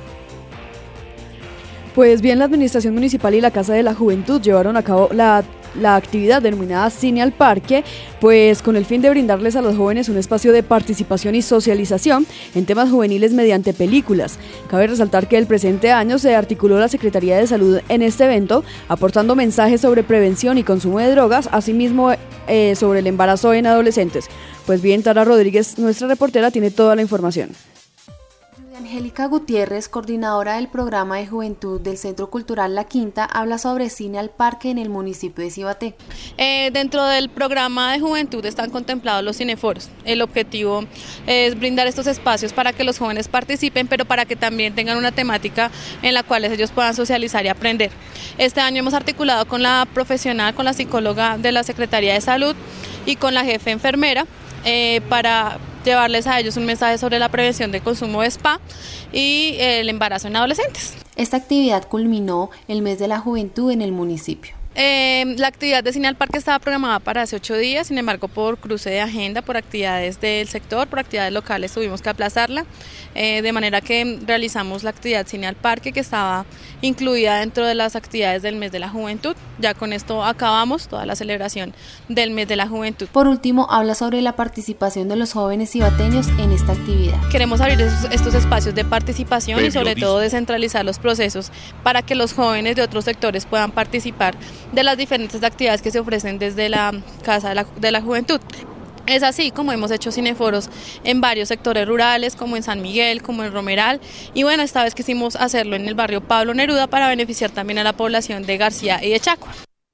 Pues bien, la Administración Municipal y la Casa de la Juventud llevaron a cabo la la actividad denominada Cine al Parque, pues con el fin de brindarles a los jóvenes un espacio de participación y socialización en temas juveniles mediante películas. Cabe resaltar que el presente año se articuló la Secretaría de Salud en este evento, aportando mensajes sobre prevención y consumo de drogas, asimismo eh, sobre el embarazo en adolescentes. Pues bien, Tara Rodríguez, nuestra reportera, tiene toda la información. Angélica Gutiérrez, coordinadora del programa de juventud del Centro Cultural La Quinta, habla sobre Cine al Parque en el municipio de Cibaté. Eh, dentro del programa de juventud están contemplados los cineforos. El objetivo es brindar estos espacios para que los jóvenes participen, pero para que también tengan una temática en la cual ellos puedan socializar y aprender. Este año hemos articulado con la profesional, con la psicóloga de la Secretaría de Salud y con la jefe enfermera eh, para llevarles a ellos un mensaje sobre la prevención del consumo de spa y el embarazo en adolescentes. Esta actividad culminó el mes de la juventud en el municipio. Eh, la actividad de Cine al Parque estaba programada para hace ocho días, sin embargo por cruce de agenda, por actividades del sector, por actividades locales tuvimos que aplazarla, eh, de manera que realizamos la actividad Cine al Parque que estaba incluida dentro de las actividades del mes de la juventud. Ya con esto acabamos toda la celebración del mes de la juventud. Por último, habla sobre la participación de los jóvenes cibateños en esta actividad. Queremos abrir esos, estos espacios de participación Periodismo. Y sobre todo descentralizar los procesos para que los jóvenes de otros sectores puedan participar de las diferentes actividades que se ofrecen desde la Casa de la, de la Juventud. Es así como hemos hecho cineforos en varios sectores rurales, como en San Miguel, como en Romeral, y bueno, esta vez quisimos hacerlo en el barrio Pablo Neruda para beneficiar también a la población de García y de Chacua.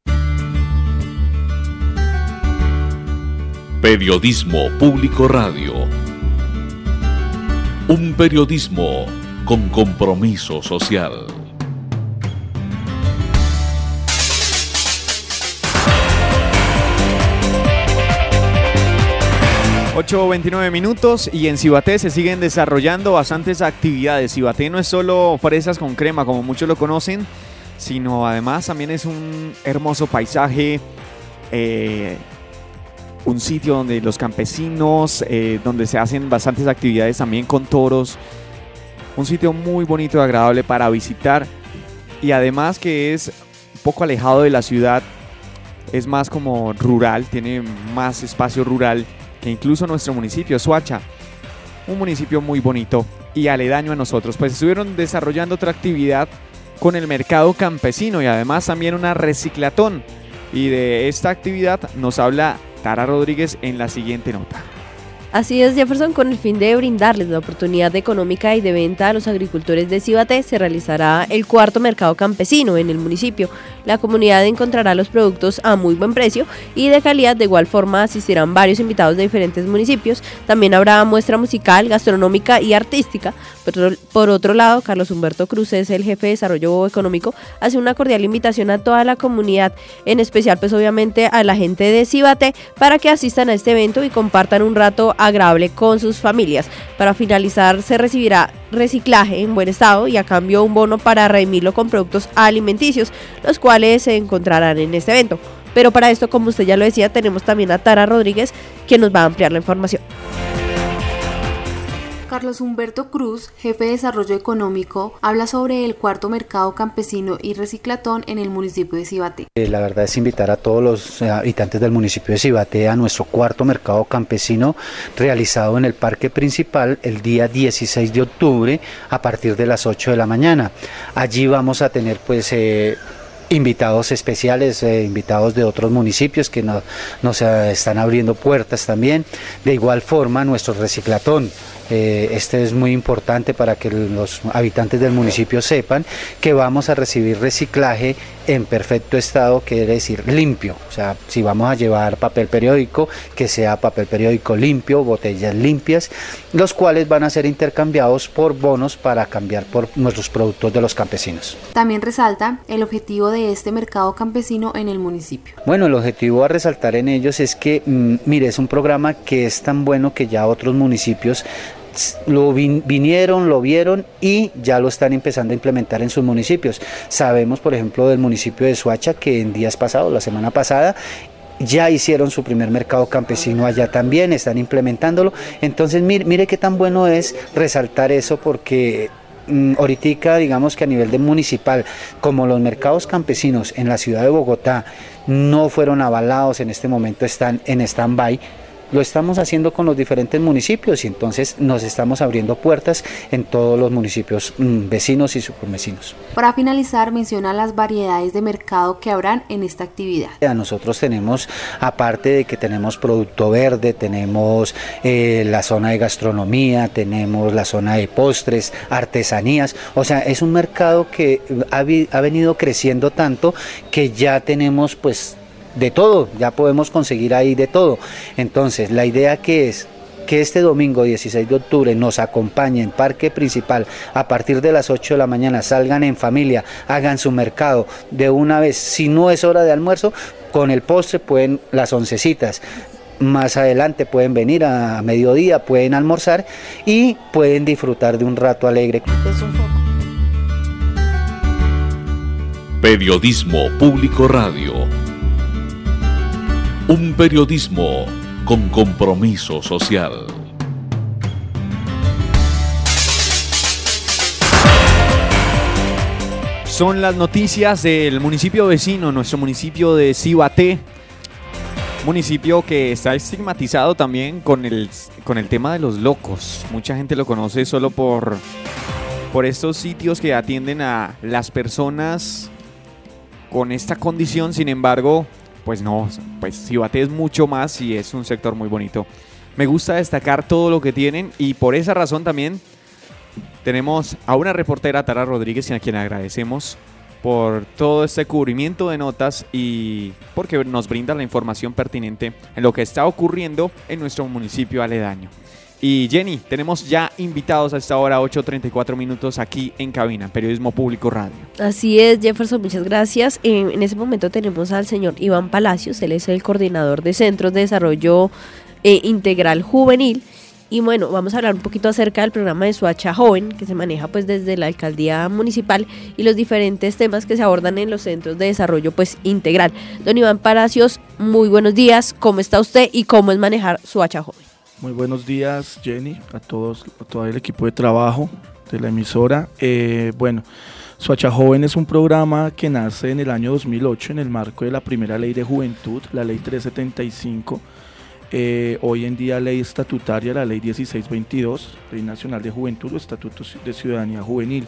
Periodismo Público Radio. Un periodismo con compromiso social. ocho veintinueve minutos y en Cibaté se siguen desarrollando bastantes actividades. Cibaté no es solo fresas con crema como muchos lo conocen, sino además también es un hermoso paisaje, eh, un sitio donde los campesinos, eh, donde se hacen bastantes actividades también con toros, un sitio muy bonito y agradable para visitar y además que es un poco alejado de la ciudad, es más como rural, tiene más espacio rural que incluso nuestro municipio, Soacha, un municipio muy bonito y aledaño a nosotros. Pues estuvieron desarrollando otra actividad con el mercado campesino y además también una reciclatón. Y de esta actividad nos habla Tara Rodríguez en la siguiente nota. Así es, Jefferson, con el fin de brindarles la oportunidad económica y de venta a los agricultores de Cibaté, se realizará el cuarto mercado campesino en el municipio. La comunidad encontrará los productos a muy buen precio y de calidad. De igual forma asistirán varios invitados de diferentes municipios. También habrá muestra musical, gastronómica y artística. Por, por otro lado, Carlos Humberto Cruz, es el jefe de desarrollo económico, hace una cordial invitación a toda la comunidad, en especial pues obviamente a la gente de Cibaté, para que asistan a este evento y compartan un rato agradable con sus familias. Para finalizar, se recibirá reciclaje en buen estado y a cambio un bono para redimirlo con productos alimenticios, los cuales se encontrarán en este evento. Pero para esto, como usted ya lo decía, tenemos también a Tara Rodríguez, quien nos va a ampliar la información. Carlos Humberto Cruz, jefe de desarrollo económico, habla sobre el cuarto mercado campesino y reciclatón en el municipio de Cibaté. La verdad es invitar a todos los habitantes del municipio de Cibaté a nuestro cuarto mercado campesino realizado en el parque principal el día dieciséis de octubre a partir de las ocho de la mañana. Allí vamos a tener pues eh, invitados especiales, eh, invitados de otros municipios que nos, nos eh, están abriendo puertas también. De igual forma nuestro reciclatón. Eh, este es muy importante para que los habitantes del municipio sepan que vamos a recibir reciclaje en perfecto estado, quiere decir limpio. O sea, si vamos a llevar papel periódico, que sea papel periódico limpio, botellas limpias, los cuales van a ser intercambiados por bonos para cambiar por nuestros productos de los campesinos. También resalta el objetivo de este mercado campesino en el municipio. Bueno, el objetivo a resaltar en ellos es que, mmm, mire, es un programa que es tan bueno que ya otros municipios lo vin, vinieron, lo vieron y ya lo están empezando a implementar en sus municipios. Sabemos, por ejemplo, del municipio de Soacha que en días pasados, la semana pasada, ya hicieron su primer mercado campesino allá también, están implementándolo. Entonces, mire, mire qué tan bueno es resaltar eso, porque mm, ahorita digamos que a nivel de municipal, como los mercados campesinos en la ciudad de Bogotá no fueron avalados, en este momento están en stand-by, lo estamos haciendo con los diferentes municipios y entonces nos estamos abriendo puertas en todos los municipios mmm, vecinos y subvecinos. Para finalizar, menciona las variedades de mercado que habrán en esta actividad. Nosotros tenemos, aparte de que tenemos producto verde, tenemos eh, la zona de gastronomía, tenemos la zona de postres, artesanías, o sea, es un mercado que ha, vi, ha venido creciendo tanto que ya tenemos pues de todo, ya podemos conseguir ahí de todo. Entonces, la idea que es que este domingo dieciséis de octubre nos acompañen Parque Principal a partir de las ocho de la mañana, salgan en familia, hagan su mercado de una vez, si no es hora de almuerzo, con el postre pueden las oncecitas. Más adelante pueden venir a mediodía, pueden almorzar y pueden disfrutar de un rato alegre. Periodismo Público Radio. Un periodismo con compromiso social. Son las noticias del municipio vecino, nuestro municipio de Cibaté. Municipio que está estigmatizado también con el, con el tema de los locos. Mucha gente lo conoce solo por, por estos sitios que atienden a las personas con esta condición. Sin embargo, pues no, pues Cibaté es mucho más y es un sector muy bonito. Me gusta destacar todo lo que tienen y por esa razón también tenemos a una reportera, Tara Rodríguez, a quien agradecemos por todo este cubrimiento de notas y porque nos brinda la información pertinente en lo que está ocurriendo en nuestro municipio aledaño. Y Jenny, tenemos ya invitados a esta hora, ocho treinta y cuatro minutos aquí en cabina, Periodismo Público Radio. Así es, Jefferson, muchas gracias. En, en ese momento tenemos al señor Iván Palacios, él es el coordinador de Centros de Desarrollo eh, Integral Juvenil. Y bueno, vamos a hablar un poquito acerca del programa de Soacha Joven, que se maneja pues desde la alcaldía municipal y los diferentes temas que se abordan en los centros de desarrollo pues integral. Don Iván Palacios, muy buenos días, ¿cómo está usted y cómo es manejar Soacha Joven? Muy buenos días, Jenny, a todos, a todo el equipo de trabajo de la emisora. Eh, bueno, Soacha Joven es un programa que nace en el año dos mil ocho en el marco de la primera ley de juventud, la ley trescientos setenta y cinco. Eh, hoy en día ley estatutaria, la ley dieciséis veintidós, Ley Nacional de Juventud o Estatuto de Ciudadanía Juvenil.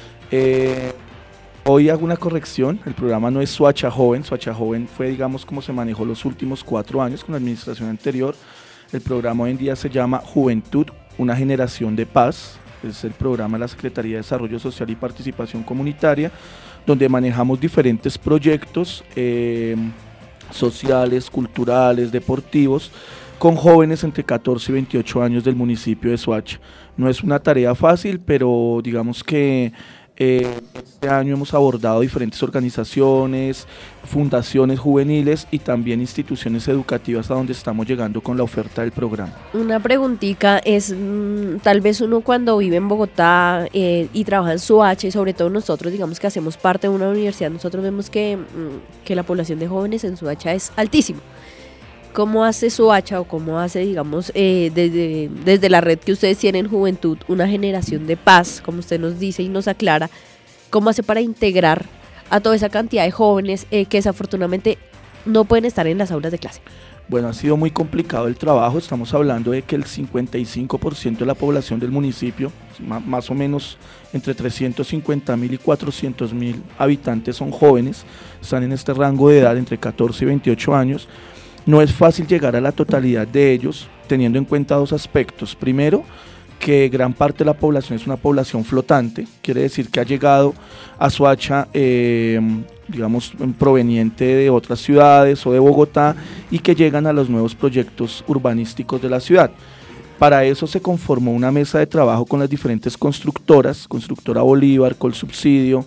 Eh, hoy hago una corrección, el programa no es Soacha Joven, Soacha Joven fue, digamos, como se manejó los últimos cuatro años con la administración anterior. El programa hoy en día se llama Juventud, una generación de paz, es el programa de la Secretaría de Desarrollo Social y Participación Comunitaria, donde manejamos diferentes proyectos eh, sociales, culturales, deportivos, con jóvenes entre catorce y veintiocho años del municipio de Soacha. No es una tarea fácil, pero digamos que Eh, este año hemos abordado diferentes organizaciones, fundaciones juveniles y también instituciones educativas a donde estamos llegando con la oferta del programa. Una preguntita es, mmm, tal vez uno cuando vive en Bogotá eh, y trabaja en Soacha, y sobre todo nosotros, digamos que hacemos parte de una universidad, nosotros vemos que, mmm, que la población de jóvenes en Soacha es altísima. ¿Cómo hace Soacha o cómo hace, digamos, eh, desde, desde la red que ustedes tienen Juventud, una generación de paz, como usted nos dice y nos aclara, cómo hace para integrar a toda esa cantidad de jóvenes eh, que desafortunadamente no pueden estar en las aulas de clase? Bueno, ha sido muy complicado el trabajo, estamos hablando de que el cincuenta y cinco por ciento de la población del municipio, más o menos entre trescientos cincuenta mil y cuatrocientos mil habitantes son jóvenes, están en este rango de edad entre catorce y veintiocho años. No es fácil llegar a la totalidad de ellos, teniendo en cuenta dos aspectos. Primero, que gran parte de la población es una población flotante, quiere decir que ha llegado a Soacha, eh, digamos, proveniente de otras ciudades o de Bogotá y que llegan a los nuevos proyectos urbanísticos de la ciudad. Para eso se conformó una mesa de trabajo con las diferentes constructoras, Constructora Bolívar, Colsubsidio,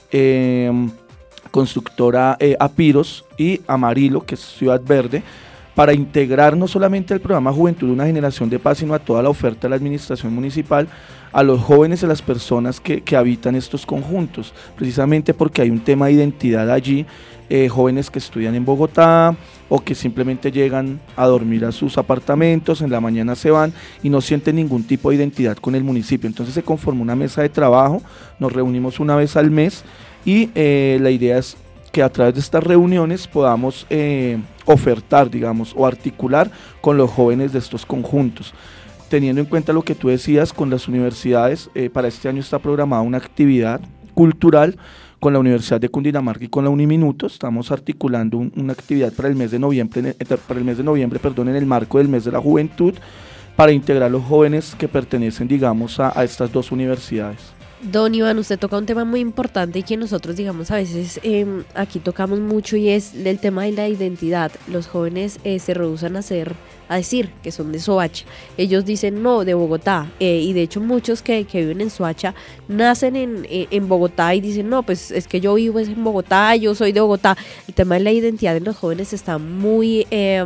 eh, Constructora eh, Apiros y Amarillo, que es Ciudad Verde, para integrar no solamente al programa Juventud Una Generación de Paz, sino a toda la oferta de la administración municipal, a los jóvenes y a las personas que, que habitan estos conjuntos, precisamente porque hay un tema de identidad allí, eh, jóvenes que estudian en Bogotá o que simplemente llegan a dormir a sus apartamentos, en la mañana se van y no sienten ningún tipo de identidad con el municipio. Entonces se conformó una mesa de trabajo, nos reunimos una vez al mes y eh, la idea es que a través de estas reuniones podamos eh, ofertar, digamos, o articular con los jóvenes de estos conjuntos. Teniendo en cuenta lo que tú decías con las universidades, eh, para este año está programada una actividad cultural con la Universidad de Cundinamarca y con la Uniminuto. Estamos articulando un, una actividad para el mes de noviembre, eh, para el mes de noviembre, perdón, en el marco del mes de la juventud, para integrar a los jóvenes que pertenecen, digamos, a, a estas dos universidades. Don Iván, usted toca un tema muy importante y que nosotros, digamos, a veces eh, aquí tocamos mucho, y es el tema de la identidad. Los jóvenes eh, se rehusan a ser, a decir que son de Soacha. Ellos dicen no, de Bogotá, eh, y de hecho muchos que, que viven en Soacha nacen en, eh, en Bogotá y dicen no, pues es que yo vivo en Bogotá, yo soy de Bogotá. El tema de la identidad de los jóvenes está muy, eh,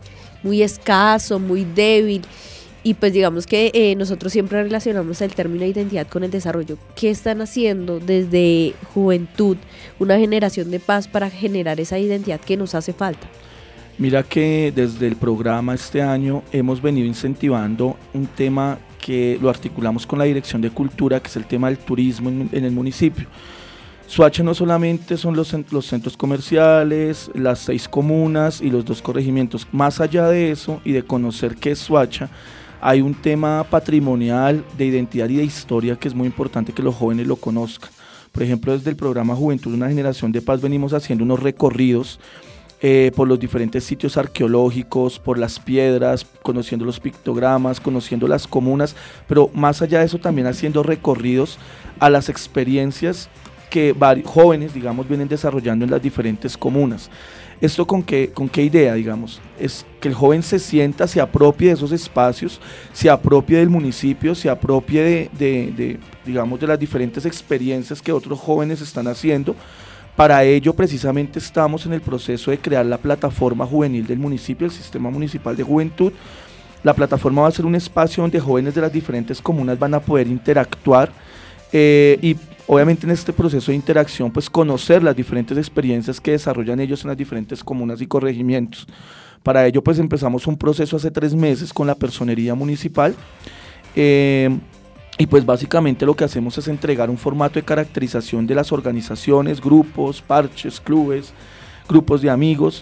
muy escaso, muy débil. Y pues digamos que eh, nosotros siempre relacionamos el término de identidad con el desarrollo. ¿Qué están haciendo desde Juventud, una generación de paz, para generar esa identidad que nos hace falta? Mira que desde el programa este año hemos venido incentivando un tema que lo articulamos con la Dirección de Cultura, que es el tema del turismo en, en el municipio. Soacha no solamente son los, los centros comerciales, las seis comunas y los dos corregimientos. Más allá de eso y de conocer qué es Soacha, hay un tema patrimonial, de identidad y de historia que es muy importante que los jóvenes lo conozcan. Por ejemplo, desde el programa Juventud Una Generación de Paz venimos haciendo unos recorridos eh, por los diferentes sitios arqueológicos, por las piedras, conociendo los pictogramas, conociendo las comunas, pero más allá de eso también haciendo recorridos a las experiencias que varios jóvenes, digamos, vienen desarrollando en las diferentes comunas. ¿Esto con qué, con qué idea, digamos? Es que el joven se sienta, se apropie de esos espacios, se apropie del municipio, se apropie de, de, de, digamos, de las diferentes experiencias que otros jóvenes están haciendo. Para ello, precisamente, estamos en el proceso de crear la plataforma juvenil del municipio, el Sistema Municipal de Juventud. La plataforma va a ser un espacio donde jóvenes de las diferentes comunas van a poder interactuar eh, y obviamente en este proceso de interacción, pues conocer las diferentes experiencias que desarrollan ellos en las diferentes comunas y corregimientos. Para ello, pues empezamos un proceso hace tres meses con la personería municipal eh, y pues básicamente lo que hacemos es entregar un formato de caracterización de las organizaciones, grupos, parches, clubes, grupos de amigos.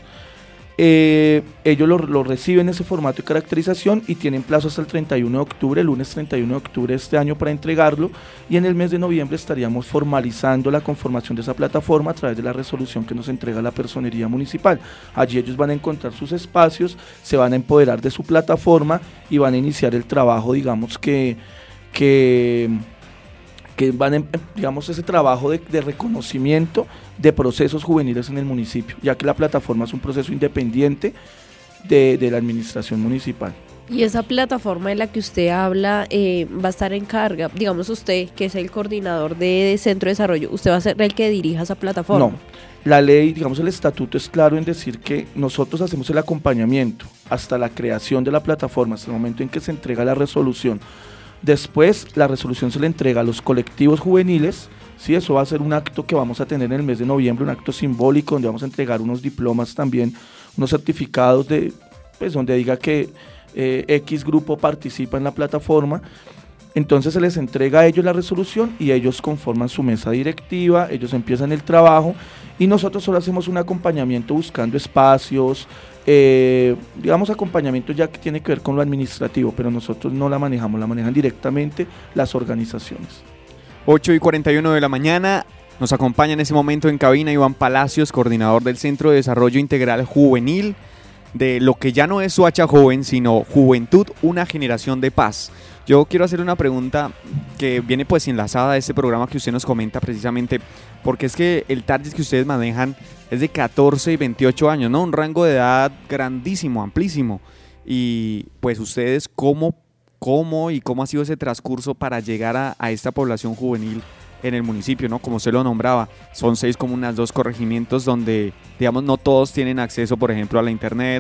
Eh, ellos lo, lo reciben ese formato de caracterización y tienen plazo hasta el treinta y uno de octubre, el lunes treinta y uno de octubre de este año, para entregarlo, y en el mes de noviembre estaríamos formalizando la conformación de esa plataforma a través de la resolución que nos entrega la personería municipal. Allí ellos van a encontrar sus espacios, se van a empoderar de su plataforma y van a iniciar el trabajo, digamos que que que van en, digamos, ese trabajo de, de reconocimiento de procesos juveniles en el municipio, ya que la plataforma es un proceso independiente de, de la administración municipal. Y esa plataforma de la que usted habla eh, va a estar en carga, digamos usted que es el coordinador de, de Centro de Desarrollo, ¿usted va a ser el que dirija esa plataforma? No, la ley, digamos el estatuto es claro en decir que nosotros hacemos el acompañamiento hasta la creación de la plataforma, hasta el momento en que se entrega la resolución. Después la resolución se le entrega a los colectivos juveniles, ¿sí? Eso va a ser un acto que vamos a tener en el mes de noviembre, un acto simbólico donde vamos a entregar unos diplomas también, unos certificados de, pues donde diga que eh, X grupo participa en la plataforma. Entonces se les entrega a ellos la resolución y ellos conforman su mesa directiva, ellos empiezan el trabajo y nosotros solo hacemos un acompañamiento buscando espacios, eh, digamos acompañamiento ya que tiene que ver con lo administrativo, pero nosotros no la manejamos, la manejan directamente las organizaciones. ocho y cuarenta y uno de la mañana, nos acompaña en ese momento en cabina Iván Palacios, coordinador del Centro de Desarrollo Integral Juvenil, de lo que ya no es Soacha Joven, sino Juventud, una generación de paz. Yo quiero hacer una pregunta que viene pues enlazada a este programa que usted nos comenta precisamente, porque es que el target que ustedes manejan es de catorce y veintiocho años, ¿no? Un rango de edad grandísimo, amplísimo. Y pues ustedes, ¿cómo, cómo y cómo ha sido ese transcurso para llegar a, a esta población juvenil en el municipio, ¿no? Como usted lo nombraba, son seis comunas, dos corregimientos donde, digamos, no todos tienen acceso, por ejemplo, a la internet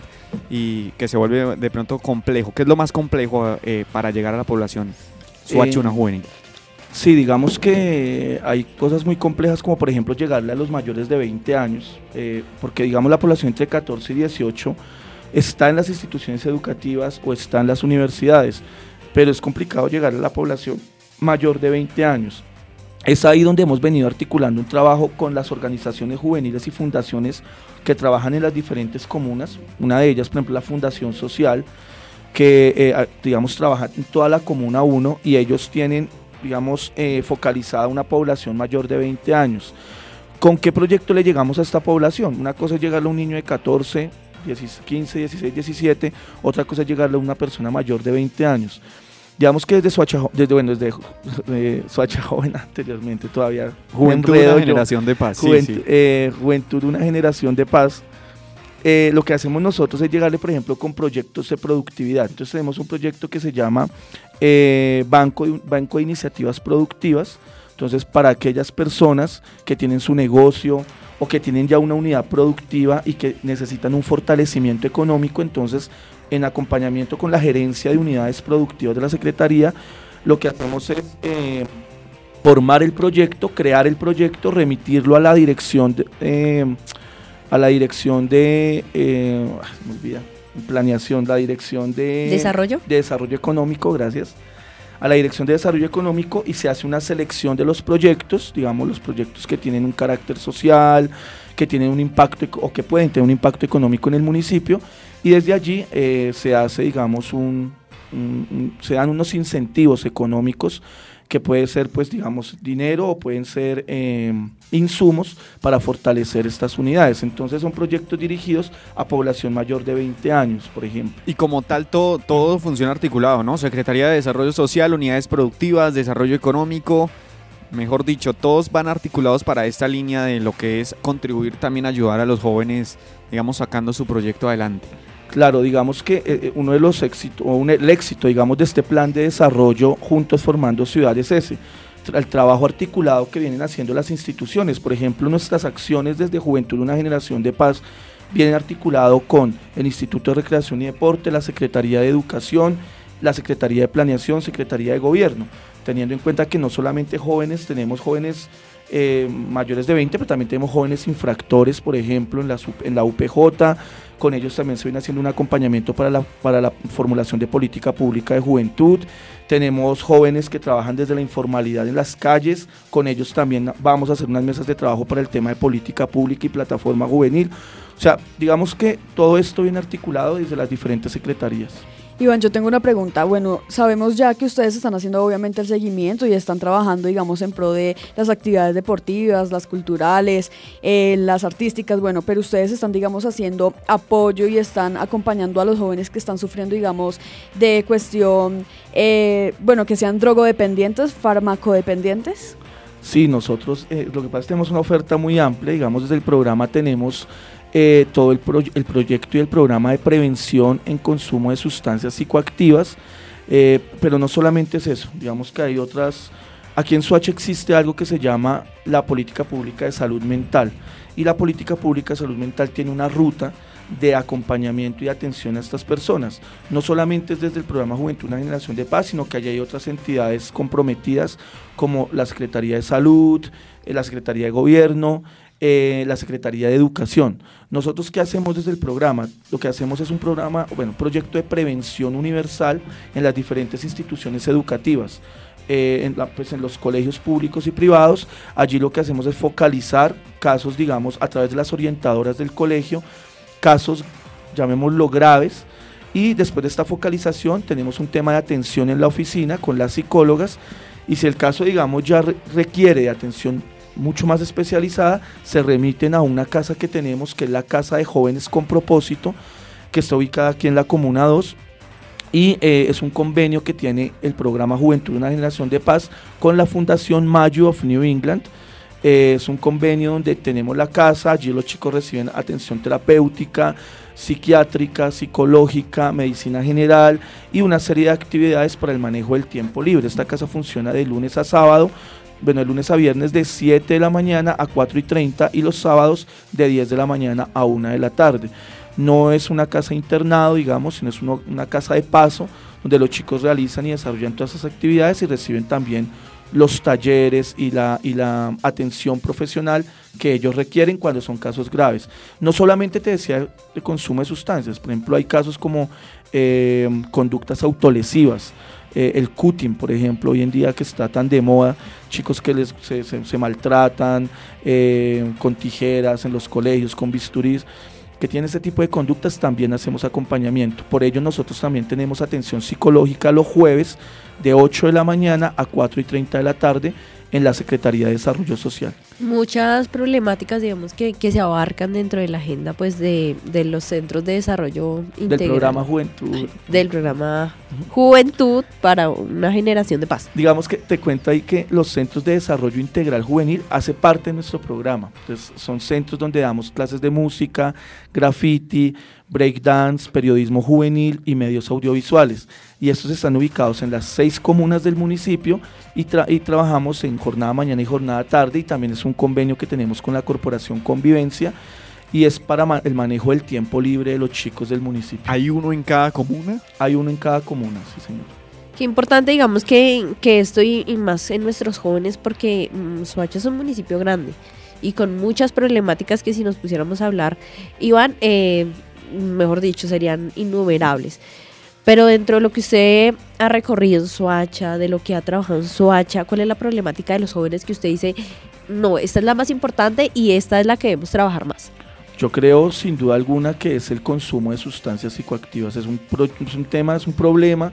y que se vuelve de pronto complejo. ¿Qué es lo más complejo eh, para llegar a la población Soacha, una juvenil? Sí, digamos que hay cosas muy complejas como por ejemplo llegarle a los mayores de veinte años, eh, porque digamos la población entre catorce y dieciocho está en las instituciones educativas o está en las universidades, pero es complicado llegar a la población mayor de veinte años. Es ahí donde hemos venido articulando un trabajo con las organizaciones juveniles y fundaciones que trabajan en las diferentes comunas. Una de ellas, por ejemplo, la Fundación Social, que eh, digamos trabaja en toda la Comuna uno y ellos tienen, digamos, eh, focalizada una población mayor de veinte años. ¿Con qué proyecto le llegamos a esta población? Una cosa es llegarle a un niño de catorce, quince, dieciséis, diecisiete, otra cosa es llegarle a una persona mayor de veinte años. Digamos que desde Soacha, desde, bueno, desde eh, Soacha Joven anteriormente todavía. Juventud, una generación yo, de paz. Juvent, sí, sí. Eh, Juventud, una generación de paz. Eh, lo que hacemos nosotros es llegarle, por ejemplo, con proyectos de productividad. Entonces tenemos un proyecto que se llama eh, Banco, de, Banco de Iniciativas Productivas. Entonces, para aquellas personas que tienen su negocio o que tienen ya una unidad productiva y que necesitan un fortalecimiento económico, entonces en acompañamiento con la gerencia de unidades productivas de la Secretaría, lo que hacemos es eh, formar el proyecto, crear el proyecto, remitirlo a la dirección de, eh, a la dirección de eh, me olvida, planeación, la dirección de desarrollo, de desarrollo económico, gracias, a la dirección de desarrollo económico y se hace una selección de los proyectos, digamos los proyectos que tienen un carácter social, que tienen un impacto o que pueden tener un impacto económico en el municipio. Y desde allí eh, se hace, digamos, un, un, un, se dan unos incentivos económicos que puede ser, pues, digamos, dinero o pueden ser eh, insumos para fortalecer estas unidades. Entonces son proyectos dirigidos a población mayor de veinte años, por ejemplo. Y como tal, todo, todo funciona articulado, ¿no? Secretaría de Desarrollo Social, unidades productivas, desarrollo económico, mejor dicho, todos van articulados para esta línea de lo que es contribuir también a ayudar a los jóvenes, digamos, sacando su proyecto adelante. Claro, digamos que eh, uno de los éxitos, o un, el éxito, digamos, de este plan de desarrollo Juntos Formando Ciudad es ese, el trabajo articulado que vienen haciendo las instituciones. Por ejemplo, nuestras acciones desde Juventud, una generación de paz, vienen articulado con el Instituto de Recreación y Deporte, la Secretaría de Educación, la Secretaría de Planeación, Secretaría de Gobierno, teniendo en cuenta que no solamente jóvenes, tenemos jóvenes eh, mayores de veinte, pero también tenemos jóvenes infractores, por ejemplo, en la, en la U P J. Con ellos también se viene haciendo un acompañamiento para la, para la formulación de política pública de juventud. Tenemos jóvenes que trabajan desde la informalidad en las calles, con ellos también vamos a hacer unas mesas de trabajo para el tema de política pública y plataforma juvenil. O sea, digamos que todo esto viene articulado desde las diferentes secretarías. Iván, yo tengo una pregunta. Bueno, sabemos ya que ustedes están haciendo obviamente el seguimiento y están trabajando, digamos, en pro de las actividades deportivas, las culturales, eh, las artísticas, bueno, pero ustedes están, digamos, haciendo apoyo y están acompañando a los jóvenes que están sufriendo, digamos, de cuestión, eh, bueno, que sean drogodependientes, farmacodependientes. Sí, nosotros, eh, lo que pasa es que tenemos una oferta muy amplia, digamos, desde el programa tenemos Eh, todo el, pro, el proyecto y el programa de prevención en consumo de sustancias psicoactivas, eh, pero no solamente es eso, digamos que hay otras, aquí en Soacha existe algo que se llama la política pública de salud mental, y la política pública de salud mental tiene una ruta de acompañamiento y atención a estas personas, no solamente es desde el programa Juventud, una generación de paz, sino que allí hay otras entidades comprometidas como la Secretaría de Salud, eh, la Secretaría de Gobierno, Eh, la Secretaría de Educación. Nosotros, ¿qué hacemos desde el programa? Lo que hacemos es un programa, bueno, un proyecto de prevención universal en las diferentes instituciones educativas, eh, en, la, pues en los colegios públicos y privados. Allí lo que hacemos es focalizar casos, digamos, a través de las orientadoras del colegio, casos, llamémoslo graves, y después de esta focalización tenemos un tema de atención en la oficina con las psicólogas, y si el caso, digamos, ya re- requiere de atención mucho más especializada, se remiten a una casa que tenemos, que es la Casa de Jóvenes con Propósito, que está ubicada aquí en la Comuna dos, y eh, es un convenio que tiene el programa Juventud, una generación de paz, con la Fundación Mayo of New England. Eh, es un convenio donde tenemos la casa, allí los chicos reciben atención terapéutica, psiquiátrica, psicológica, medicina general y una serie de actividades para el manejo del tiempo libre. Esta casa funciona de lunes a sábado, bueno, de lunes a viernes de siete de la mañana a cuatro y treinta y los sábados de diez de la mañana a una de la tarde. No es una casa internado, digamos, sino es uno, una casa de paso donde los chicos realizan y desarrollan todas esas actividades y reciben también los talleres y la, y la atención profesional que ellos requieren cuando son casos graves. No solamente te decía de consumo de sustancias, por ejemplo hay casos como eh, conductas autolesivas, eh, el cutting por ejemplo, hoy en día que está tan de moda, chicos que les, se, se, se maltratan eh, con tijeras en los colegios, con bisturís, que tienen ese tipo de conductas, también hacemos acompañamiento. Por ello nosotros también tenemos atención psicológica los jueves de ocho de la mañana a cuatro y treinta de la tarde en la Secretaría de Desarrollo Social. Muchas problemáticas, digamos, que, que se abarcan dentro de la agenda pues de, de los centros de desarrollo integral. Del programa Juventud. Del programa Juventud para una generación de paz. Digamos que te cuento ahí que los centros de desarrollo integral juvenil hace parte de nuestro programa. Entonces, son centros donde damos clases de música, graffiti, breakdance, periodismo juvenil y medios audiovisuales. Y estos están ubicados en las seis comunas del municipio y, tra- y trabajamos en jornada mañana y jornada tarde, y también es un convenio que tenemos con la Corporación Convivencia y es para ma- el manejo del tiempo libre de los chicos del municipio. ¿Hay uno en cada comuna? Hay uno en cada comuna, sí señor. Qué importante, digamos, que, que esto y, y más en nuestros jóvenes, porque mmm, Soacha es un municipio grande y con muchas problemáticas que si nos pusiéramos a hablar, Iván, eh, mejor dicho, serían innumerables. Pero dentro de lo que usted ha recorrido en Soacha, de lo que ha trabajado en Soacha, ¿cuál es la problemática de los jóvenes que usted dice, no, esta es la más importante y esta es la que debemos trabajar más? Yo creo sin duda alguna que es el consumo de sustancias psicoactivas. Es un, pro, es un tema, es un problema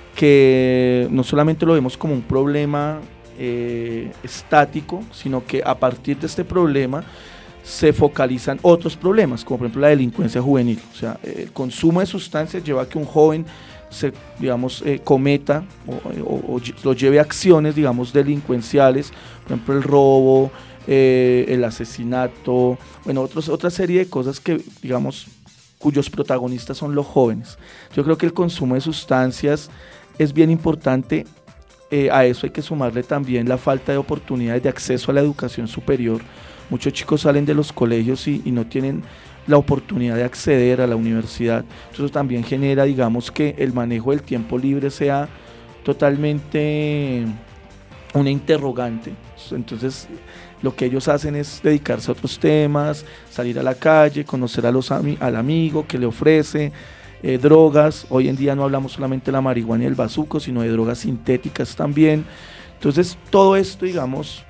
que no solamente lo vemos como un problema eh, estático, sino que a partir de este problema se focalizan otros problemas, como por ejemplo la delincuencia juvenil. O sea, el consumo de sustancias lleva a que un joven se, digamos, eh, cometa o, o, o lo lleve a acciones, digamos, delincuenciales, por ejemplo el robo, eh, el asesinato, bueno, otros, otra serie de cosas que, digamos, cuyos protagonistas son los jóvenes. Yo creo que el consumo de sustancias es bien importante. Eh, a eso hay que sumarle también la falta de oportunidades de acceso a la educación superior. Muchos chicos salen de los colegios y, y no tienen la oportunidad de acceder a la universidad. Eso también genera, digamos, que el manejo del tiempo libre sea totalmente una interrogante. Entonces, lo que ellos hacen es dedicarse a otros temas, salir a la calle, conocer a los ami- al amigo que le ofrece eh, drogas. Hoy en día no hablamos solamente de la marihuana y el bazuco, sino de drogas sintéticas también. Entonces, todo esto, digamos,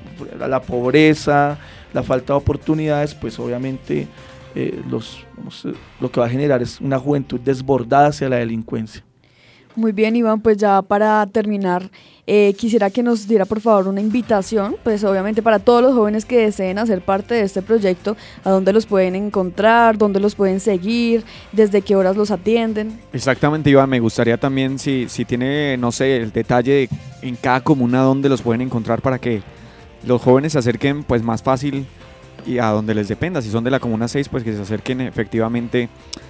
la pobreza, la falta de oportunidades, pues obviamente eh, los, vamos, lo que va a generar es una juventud desbordada hacia la delincuencia. Muy bien, Iván, pues ya para terminar, eh, quisiera que nos diera por favor una invitación, pues obviamente para todos los jóvenes que deseen hacer parte de este proyecto, a dónde los pueden encontrar, dónde los pueden seguir, desde qué horas los atienden. Exactamente, Iván, me gustaría también si, si tiene, no sé, el detalle de en cada comuna dónde los pueden encontrar para que los jóvenes se acerquen pues más fácil y a donde les dependa. Si son de la comuna seis, pues que se acerquen efectivamente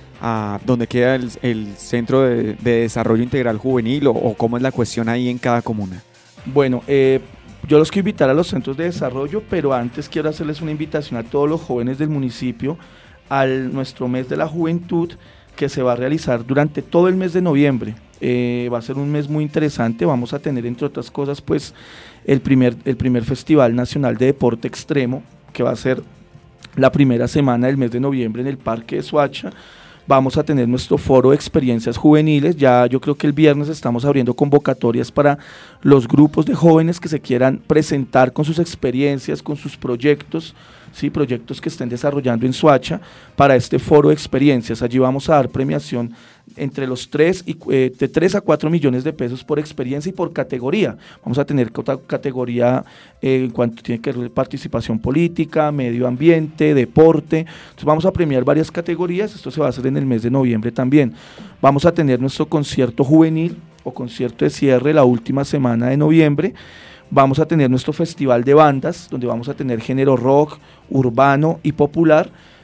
a donde queda el, el Centro de, de Desarrollo Integral Juvenil, o, o cómo es la cuestión ahí en cada comuna. Bueno, eh, yo los quiero invitar a los centros de desarrollo, pero antes quiero hacerles una invitación a todos los jóvenes del municipio al nuestro mes de la juventud, que se va a realizar durante todo el mes de noviembre. Eh, va a ser un mes muy interesante. Vamos a tener, entre otras cosas, pues el primer, el primer Festival Nacional de Deporte Extremo, que va a ser la primera semana del mes de noviembre en el Parque de Soacha. Vamos a tener nuestro foro de experiencias juveniles. Ya yo creo que el viernes estamos abriendo convocatorias para los grupos de jóvenes que se quieran presentar con sus experiencias, con sus proyectos, ¿sí? Proyectos que estén desarrollando en Soacha para este foro de experiencias. Allí vamos a dar premiación entre los tres y, eh, de tres a cuatro millones de pesos por experiencia y por categoría. Vamos a tener otra categoría eh, en cuanto tiene que ver participación política, medio ambiente, deporte. Entonces vamos a premiar varias categorías. Esto se va a hacer en el mes de noviembre también. Vamos a tener nuestro concierto juvenil o concierto de cierre la última semana de noviembre. Vamos a tener nuestro festival de bandas, donde vamos a tener género rock, urbano y popular.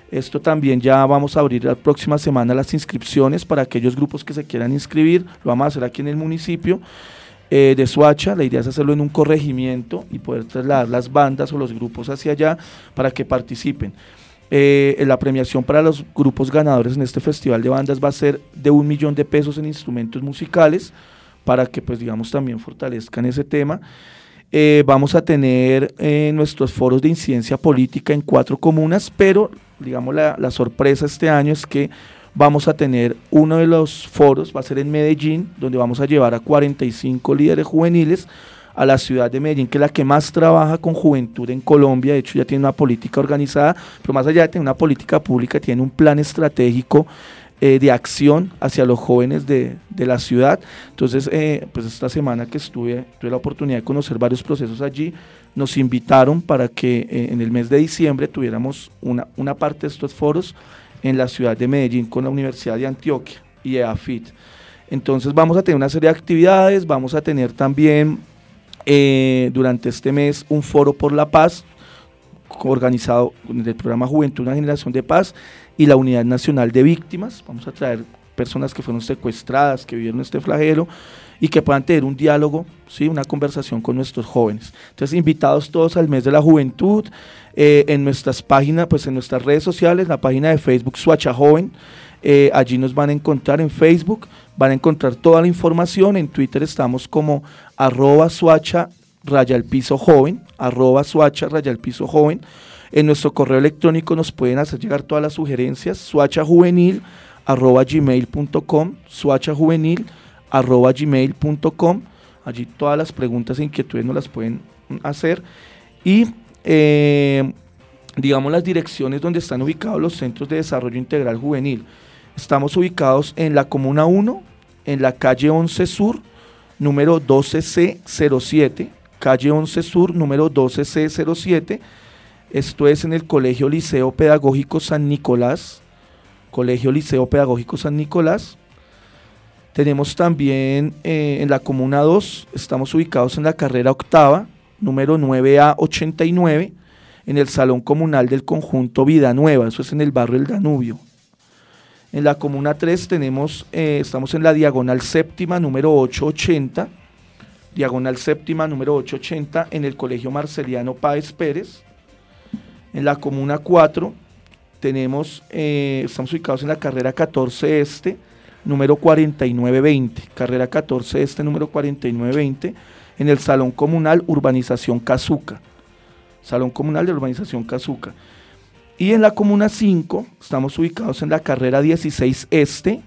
Esto también ya vamos a abrir la próxima semana las inscripciones para aquellos grupos que se quieran inscribir, lo vamos a hacer aquí en el municipio eh, de Soacha. La idea es hacerlo en un corregimiento y poder trasladar las bandas o los grupos hacia allá para que participen. Eh, la premiación para los grupos ganadores en este festival de bandas va a ser de un millón de pesos en instrumentos musicales para que pues digamos también fortalezcan ese tema. Eh, vamos a tener eh, nuestros foros de incidencia política en cuatro comunas, pero digamos la, la sorpresa este año es que vamos a tener uno de los foros, va a ser en Medellín, donde vamos a llevar a cuarenta y cinco líderes juveniles a la ciudad de Medellín, que es la que más trabaja con juventud en Colombia. De hecho ya tiene una política organizada, pero más allá de tener una política pública, tiene un plan estratégico Eh, de acción hacia los jóvenes de, de la ciudad. Entonces, eh, pues esta semana que estuve, tuve la oportunidad de conocer varios procesos allí, nos invitaron para que eh, en el mes de diciembre tuviéramos una, una parte de estos foros en la ciudad de Medellín con la Universidad de Antioquia y E A F I T. Entonces vamos a tener una serie de actividades, vamos a tener también eh, durante este mes un foro por la paz, organizado del programa Juventud, una generación de paz, y la Unidad Nacional de Víctimas. Vamos a traer personas que fueron secuestradas, que vivieron este flagelo y que puedan tener un diálogo, ¿sí? Una conversación con nuestros jóvenes. Entonces, invitados todos al mes de la juventud, eh, en nuestras páginas, pues en nuestras redes sociales, la página de Facebook Soacha Joven, eh, allí nos van a encontrar en Facebook, van a encontrar toda la información. En Twitter estamos como arroba Soacha raya al piso joven, arroba Soacha raya al piso joven. En nuestro correo electrónico nos pueden hacer llegar todas las sugerencias, soachajuvenil arroba gmail punto com, soachajuvenil arroba gmail punto com. Allí todas las preguntas e inquietudes nos las pueden hacer. Y eh, digamos las direcciones donde están ubicados los centros de desarrollo integral juvenil. Estamos ubicados en la Comuna uno, en la calle once Sur, número doce C cero siete, calle once Sur, número doce C cero siete. Esto es en el Colegio Liceo Pedagógico San Nicolás, Colegio Liceo Pedagógico San Nicolás. Tenemos también eh, en la Comuna dos, estamos ubicados en la carrera octava, número nueve A ochenta y nueve, en el Salón Comunal del Conjunto Vida Nueva, eso es en el barrio El Danubio. En la Comuna tres tenemos, eh, estamos en la Diagonal Séptima, número ochocientos ochenta, Diagonal Séptima, número ochocientos ochenta, en el Colegio Marceliano Páez Pérez. En la Comuna cuatro tenemos, eh, estamos ubicados en la carrera catorce Este, número cuarenta y nueve veinte, carrera catorce Este, número cuarenta y nueve veinte, en el Salón Comunal Urbanización Cazuca, Salón Comunal de Urbanización Cazuca. Y en la Comuna cinco estamos ubicados en la carrera dieciséis Este,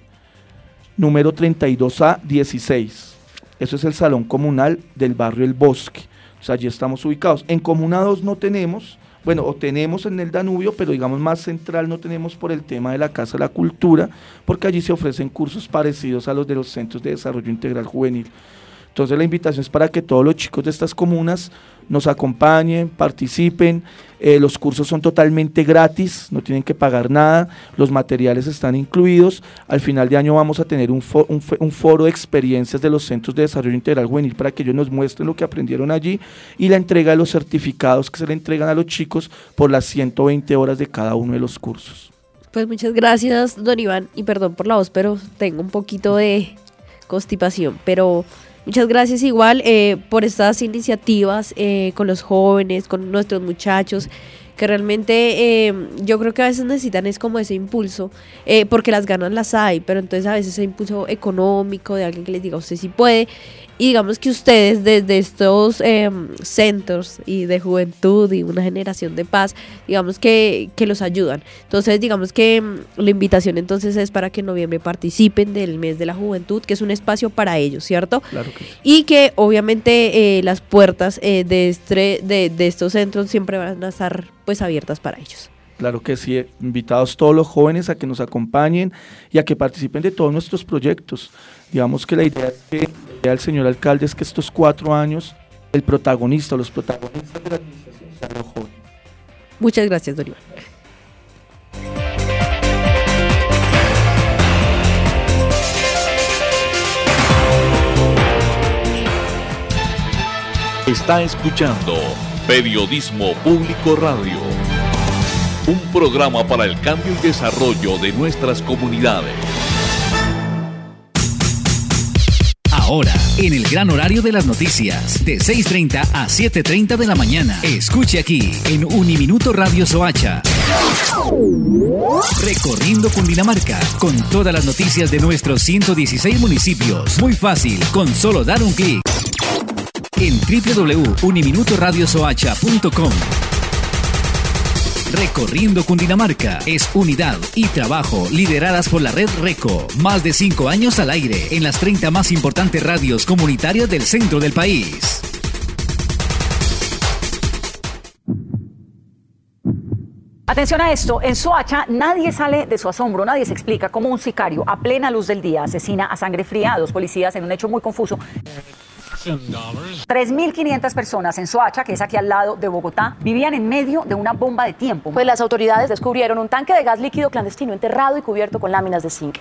número treinta y dos A dieciséis, eso es el Salón Comunal del barrio El Bosque, o sea, allí estamos ubicados. En Comuna dos no tenemos, bueno, o tenemos en el Danubio, pero digamos más central no tenemos por el tema de la Casa de la Cultura, porque allí se ofrecen cursos parecidos a los de los Centros de Desarrollo Integral Juvenil. Entonces la invitación es para que todos los chicos de estas comunas nos acompañen, participen. Eh, los cursos son totalmente gratis, no tienen que pagar nada, los materiales están incluidos. Al final de año vamos a tener un, fo un, un foro de experiencias de los Centros de Desarrollo Integral Juvenil para que ellos nos muestren lo que aprendieron allí, y la entrega de los certificados que se le entregan a los chicos por las ciento veinte horas de cada uno de los cursos. Pues muchas gracias, don Iván, y perdón por la voz, pero tengo un poquito de constipación, pero muchas gracias igual eh, por estas iniciativas eh, con los jóvenes, con nuestros muchachos, que realmente eh, yo creo que a veces necesitan es como ese impulso, eh, porque las ganas las hay, pero entonces a veces ese impulso económico de alguien que les diga usted sí puede, y digamos que ustedes desde estos eh, centros y de juventud y una generación de paz, digamos que, que los ayudan. Entonces digamos que la invitación entonces es para que en noviembre participen del mes de la juventud, que es un espacio para ellos, ¿cierto? Claro que sí. Y que obviamente eh, las puertas eh, de, este, de, de estos centros siempre van a estar pues abiertas para ellos. Claro que sí, invitados todos los jóvenes a que nos acompañen y a que participen de todos nuestros proyectos. Digamos que la idea es que, la idea del señor alcalde es que estos cuatro años el protagonista, los protagonistas de la administración sean los jóvenes. Muchas gracias, don Iván. Está escuchando Periodismo Público Radio. un programa para el cambio y desarrollo de nuestras comunidades. Ahora, en el gran horario de las noticias, de seis y media a siete y media de la mañana. Escuche aquí, en Uniminuto Radio Soacha. Recorriendo Cundinamarca, con todas las noticias de nuestros ciento dieciséis municipios. Muy fácil, con solo dar un clic. En doble u doble u doble u punto uniminuto radio soacha punto com. Recorriendo Cundinamarca es unidad y trabajo lideradas por la red RECO. Más de cinco años al aire en las treinta más importantes radios comunitarias del centro del país. Atención a esto, en Soacha nadie sale de su asombro, nadie se explica cómo un sicario a plena luz del día asesina a sangre fría a dos policías en un hecho muy confuso. tres mil quinientas personas en Soacha, que es aquí al lado de Bogotá, vivían en medio de una bomba de tiempo. Pues las autoridades descubrieron un tanque de gas líquido clandestino enterrado y cubierto con láminas de zinc.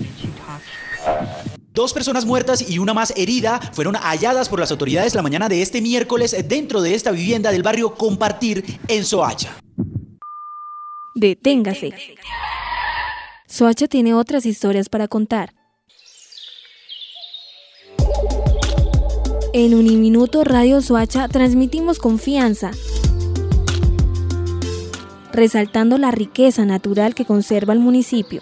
Dos personas muertas y una más herida fueron halladas por las autoridades la mañana de este miércoles dentro de esta vivienda del barrio Compartir en Soacha. Deténgase. Soacha tiene otras historias para contar. En Uniminuto Radio Soacha transmitimos confianza, resaltando la riqueza natural que conserva el municipio.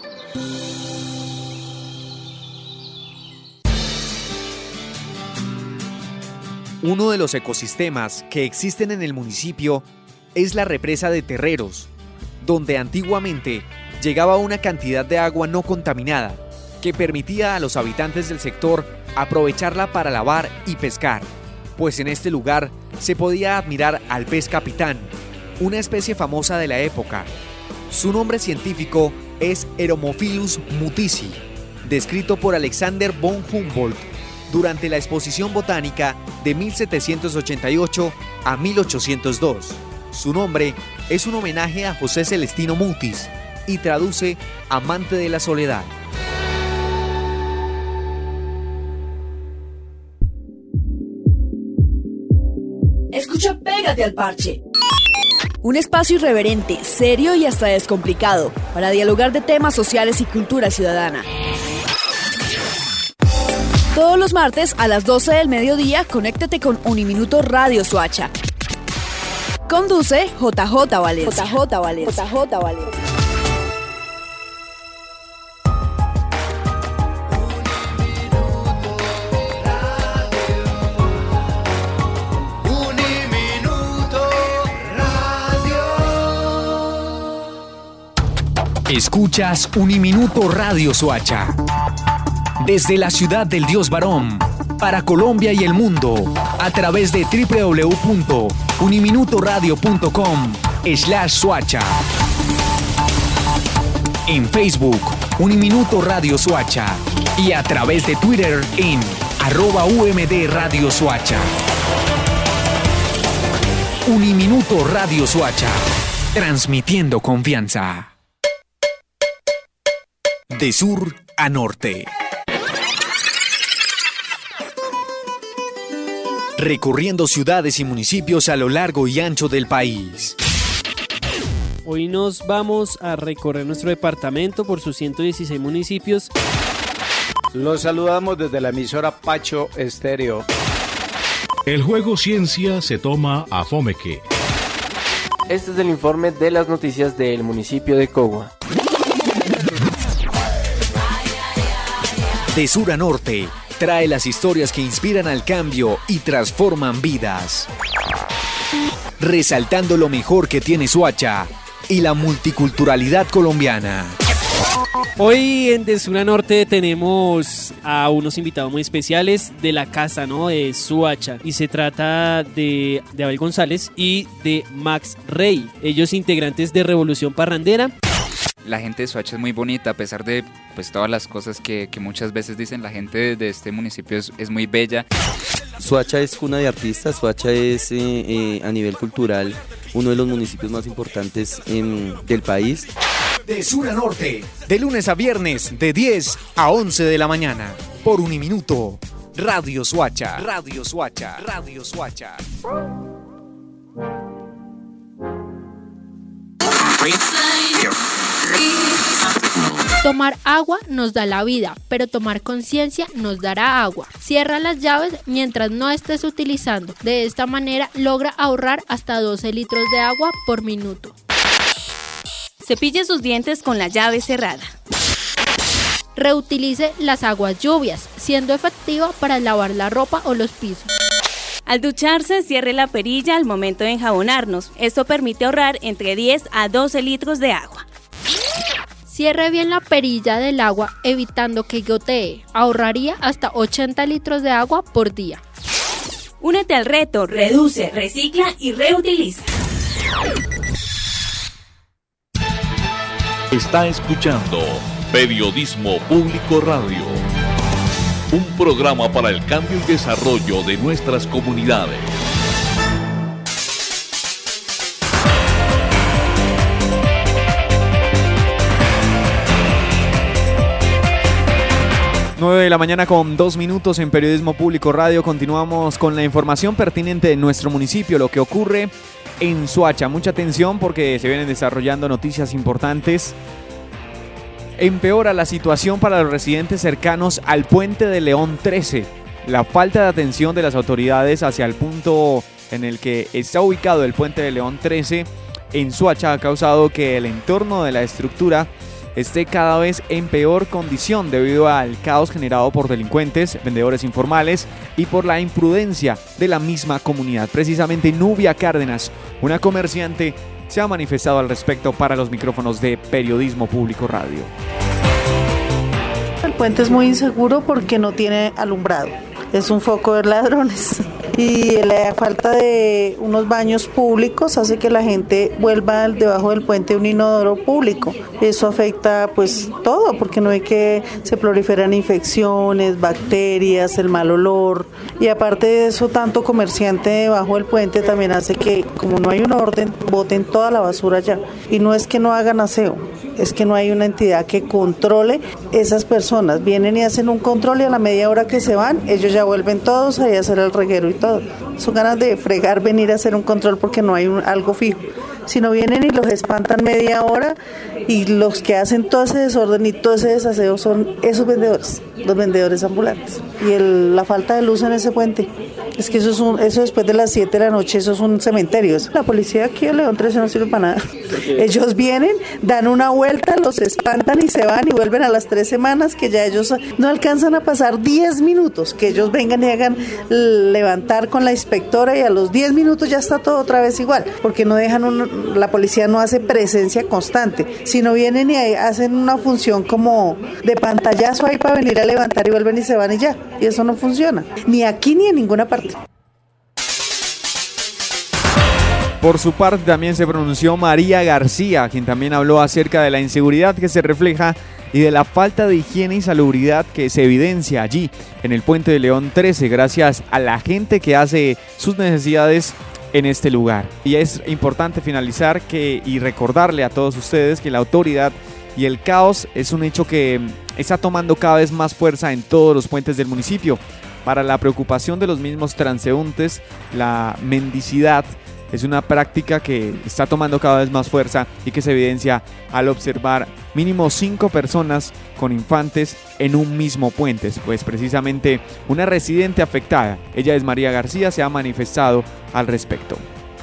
Uno de los ecosistemas que existen en el municipio es la represa de Terreros, donde antiguamente llegaba una cantidad de agua no contaminada que permitía a los habitantes del sector aprovecharla para lavar y pescar, pues en este lugar se podía admirar al pez capitán, una especie famosa de la época. Su nombre científico es Eromophilus mutici, descrito por Alexander von Humboldt durante la exposición botánica de mil setecientos ochenta y ocho a mil ochocientos dos. Su nombre es un homenaje a José Celestino Mutis y traduce amante de la soledad. Escucha Pégate al Parche. Un espacio irreverente, serio y hasta descomplicado para dialogar de temas sociales y cultura ciudadana. Todos los martes a las doce del mediodía, conéctate con Uniminuto Radio Soacha. Conduce J J Valencia. J J Valencia. J J Valencia. Escuchas Uniminuto Radio Soacha. Desde la ciudad del Dios Varón, para Colombia y el mundo, a través de doble u doble u doble u punto uniminuto radio punto com slash Soacha. En Facebook, Uniminuto Radio Soacha. Y a través de Twitter en arroba U M D Radio Soacha. Uniminuto Radio Soacha. Transmitiendo confianza. De sur a norte. Recorriendo ciudades y municipios a lo largo y ancho del país. Hoy nos vamos a recorrer nuestro departamento por sus ciento dieciséis municipios. Los saludamos desde la emisora Pacho Estéreo. El juego Ciencia se toma a Fomeque. Este es el informe de las noticias del municipio de Cogua. De sur a norte, trae las historias que inspiran al cambio y transforman vidas. Resaltando lo mejor que tiene Soacha y la multiculturalidad colombiana. Hoy en De Sur a Norte tenemos a unos invitados muy especiales de la casa, ¿no? De Soacha. Y se trata de, de Abel González y de Max Rey. Ellos integrantes de Revolución Parrandera. La gente de Soacha es muy bonita, a pesar de pues, todas las cosas que, que muchas veces dicen. La gente de, de este municipio es, es muy bella. Soacha es cuna de artistas. Soacha es eh, eh, a nivel cultural uno de los municipios más importantes eh, del país. De sur a norte, de lunes a viernes, de diez a once de la mañana, por Uniminuto, Radio Soacha, Radio Soacha, Radio Soacha. Tomar agua nos da la vida, pero tomar conciencia nos dará agua. Cierra las llaves mientras no estés utilizando. De esta manera logra ahorrar hasta doce litros de agua por minuto. Cepille sus dientes con la llave cerrada. Reutilice las aguas lluvias, siendo efectiva para lavar la ropa o los pisos. Al ducharse, cierre la perilla al momento de enjabonarnos. Esto permite ahorrar entre diez a doce litros de agua. Cierre bien la perilla del agua, evitando que gotee. Ahorraría hasta ochenta litros de agua por día. Únete al reto, reduce, recicla y reutiliza. Está escuchando Periodismo Público Radio, un programa para el cambio y desarrollo de nuestras comunidades. nueve de la mañana con dos minutos en Periodismo Público Radio. Continuamos con la información pertinente de nuestro municipio, lo que ocurre en Soacha. Mucha atención porque se vienen desarrollando noticias importantes. Empeora la situación para los residentes cercanos al puente de León trece. La falta de atención de las autoridades hacia el punto en el que está ubicado el puente de León trece en Soacha ha causado que el entorno de la estructura esté cada vez en peor condición debido al caos generado por delincuentes, vendedores informales y por la imprudencia de la misma comunidad. Precisamente Nubia Cárdenas, una comerciante, se ha manifestado al respecto para los micrófonos de Periodismo Público Radio. El puente es muy inseguro porque no tiene alumbrado, es un foco de ladrones y la falta de unos baños públicos hace que la gente vuelva debajo del puente un inodoro público. Eso afecta pues todo, porque no hay que se proliferan infecciones, bacterias, el mal olor, y aparte de eso tanto comerciante debajo del puente también hace que, como no hay un orden, boten toda la basura allá. Y no es que no hagan aseo, es que no hay una entidad que controle esas personas. Vienen y hacen un control y a la media hora que se van, ellos ya vuelven todos ahí a hacer el reguero y todo. Son ganas de fregar venir a hacer un control porque no hay un, algo fijo. Si no vienen y los espantan media hora, y los que hacen todo ese desorden y todo ese desaseo son esos vendedores, los vendedores ambulantes. Y el, la falta de luz en ese puente, es que eso es un, eso después de las siete de la noche, eso es un cementerio. Eso. La policía aquí en León trece no sirve para nada. Ellos vienen, dan una vuelta, los espantan y se van y vuelven a las tres semanas, que ya ellos no alcanzan a pasar diez minutos, que ellos vengan y hagan levantar con la inspectora y a los diez minutos ya está todo otra vez igual, porque no dejan un la policía no hace presencia constante, sino vienen y hacen una función como de pantallazo ahí para venir a levantar y vuelven y se van y ya, y eso no funciona, ni aquí ni en ninguna parte. Por su parte también se pronunció María García, quien también habló acerca de la inseguridad que se refleja y de la falta de higiene y salubridad que se evidencia allí en el puente de León trece gracias a la gente que hace sus necesidades en este lugar. Y es importante finalizar que y recordarle a todos ustedes que la autoridad y el caos es un hecho que está tomando cada vez más fuerza en todos los puentes del municipio. Para la preocupación de los mismos transeúntes, la mendicidad es una práctica que está tomando cada vez más fuerza y que se evidencia al observar mínimo cinco personas con infantes en un mismo puente. Pues precisamente una residente afectada, ella es María García, se ha manifestado al respecto.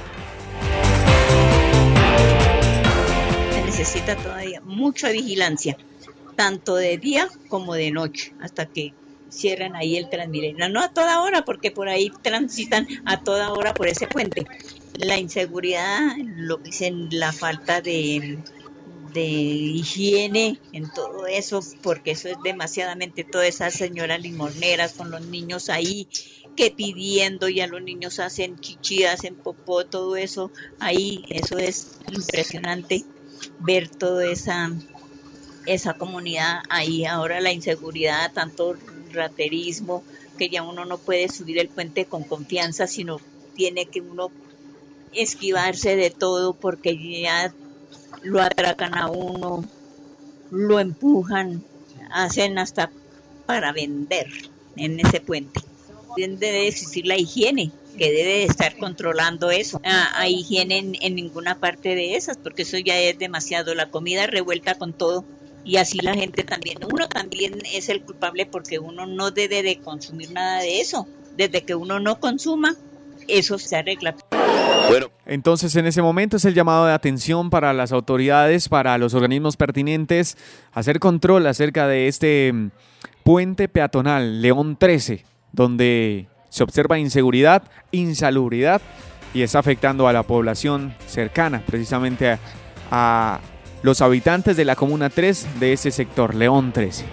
Se necesita todavía mucha vigilancia, tanto de día como de noche, hasta que cierran ahí el Transmilenio. No a toda hora, porque por ahí transitan a toda hora por ese puente. La inseguridad, lo que dicen, la falta de, de higiene en todo eso, porque eso es demasiadamente, todas esas señoras limoneras con los niños ahí, que pidiendo, y a los niños hacen chichi, hacen popó, todo eso ahí, eso es impresionante ver toda esa, esa comunidad ahí. Ahora la inseguridad, tanto raterismo, que ya uno no puede subir el puente con confianza, sino tiene que uno esquivarse de todo, porque ya lo atracan a uno, lo empujan, hacen hasta para vender en ese puente. Debe existir la higiene, que debe estar controlando eso. Ah, hay higiene en, en ninguna parte de esas, porque eso ya es demasiado. La comida revuelta con todo, y así la gente también, uno también es el culpable porque uno no debe de consumir nada de eso. Desde que uno no consuma, eso se arregla. Bueno, entonces en ese momento es el llamado de atención para las autoridades, para los organismos pertinentes, hacer control acerca de este puente peatonal León trece, donde se observa inseguridad, insalubridad y está afectando a la población cercana, precisamente a, a los habitantes de la Comuna tres de ese sector, León trece.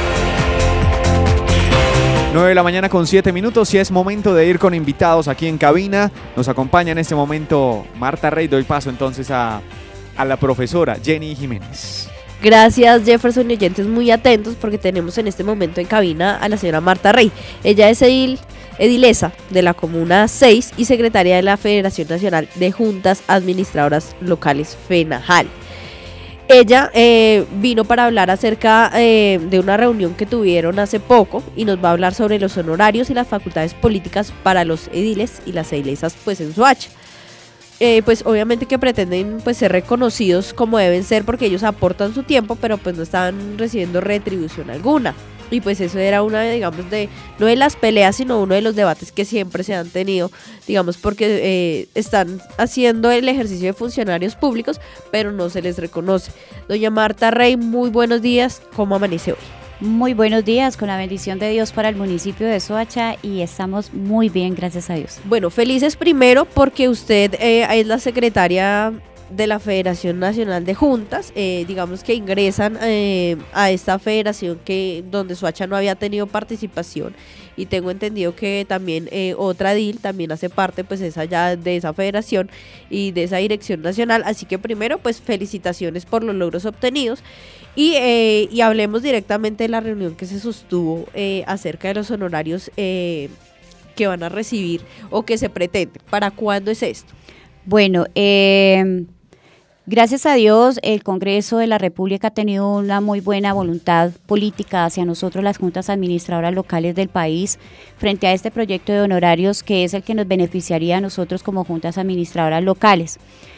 nueve de la mañana con siete minutos y es momento de ir con invitados aquí en cabina. Nos acompaña en este momento Marta Rey. Doy paso entonces a, a la profesora Jenny Jiménez. Gracias, Jefferson y oyentes muy atentos porque tenemos en este momento en cabina a la señora Marta Rey. Ella es edil, edilesa de la Comuna seis y secretaria de la Federación Nacional de Juntas Administradoras Locales, FENAJAL. Ella eh, vino para hablar acerca eh, de una reunión que tuvieron hace poco y nos va a hablar sobre los honorarios y las facultades políticas para los ediles y las edilesas pues en Soacha. Eh, pues obviamente que pretenden pues ser reconocidos como deben ser porque ellos aportan su tiempo, pero pues no estaban recibiendo retribución alguna. Y pues eso era una, digamos, de no de las peleas, sino uno de los debates que siempre se han tenido, digamos, porque eh, están haciendo el ejercicio de funcionarios públicos, pero no se les reconoce. Doña Marta Rey, muy buenos días, ¿cómo amanece hoy? Muy buenos días, con la bendición de Dios para el municipio de Soacha y estamos muy bien, gracias a Dios. Bueno, felices primero porque usted eh, es la secretaria de la Federación Nacional de Juntas, eh, digamos que ingresan eh, a esta federación que donde Soacha no había tenido participación y tengo entendido que también eh, otra D I L también hace parte pues esa ya de esa federación y de esa dirección nacional, así que primero pues felicitaciones por los logros obtenidos y, eh, y hablemos directamente de la reunión que se sostuvo eh, acerca de los honorarios eh, que van a recibir o que se pretende. ¿Para cuándo es esto? Bueno, eh... gracias a Dios, el Congreso de la República ha tenido una muy buena voluntad política hacia nosotros, las juntas administradoras locales del país, frente a este proyecto de honorarios que es el que nos beneficiaría a nosotros como juntas administradoras locales.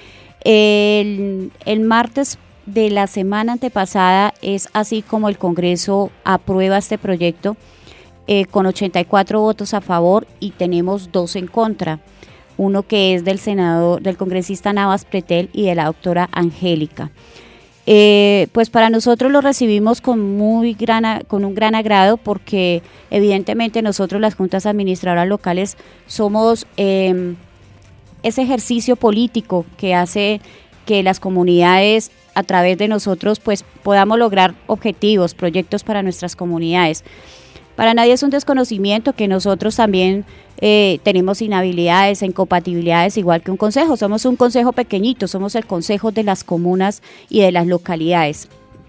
El, el martes de la semana antepasada es así como el Congreso aprueba este proyecto eh, con ochenta y cuatro votos a favor y tenemos dos en contra. Uno que es del senador, del congresista Navas Pretel y de la doctora Angélica. Eh, pues para nosotros lo recibimos con muy gran, con un gran agrado porque evidentemente nosotros las juntas administradoras locales somos eh, ese ejercicio político que hace que las comunidades a través de nosotros pues podamos lograr objetivos, proyectos para nuestras comunidades. Para nadie es un desconocimiento que nosotros también eh, tenemos inhabilidades, incompatibilidades, igual que un consejo. Somos un consejo pequeñito, somos el consejo de las comunas y de las localidades.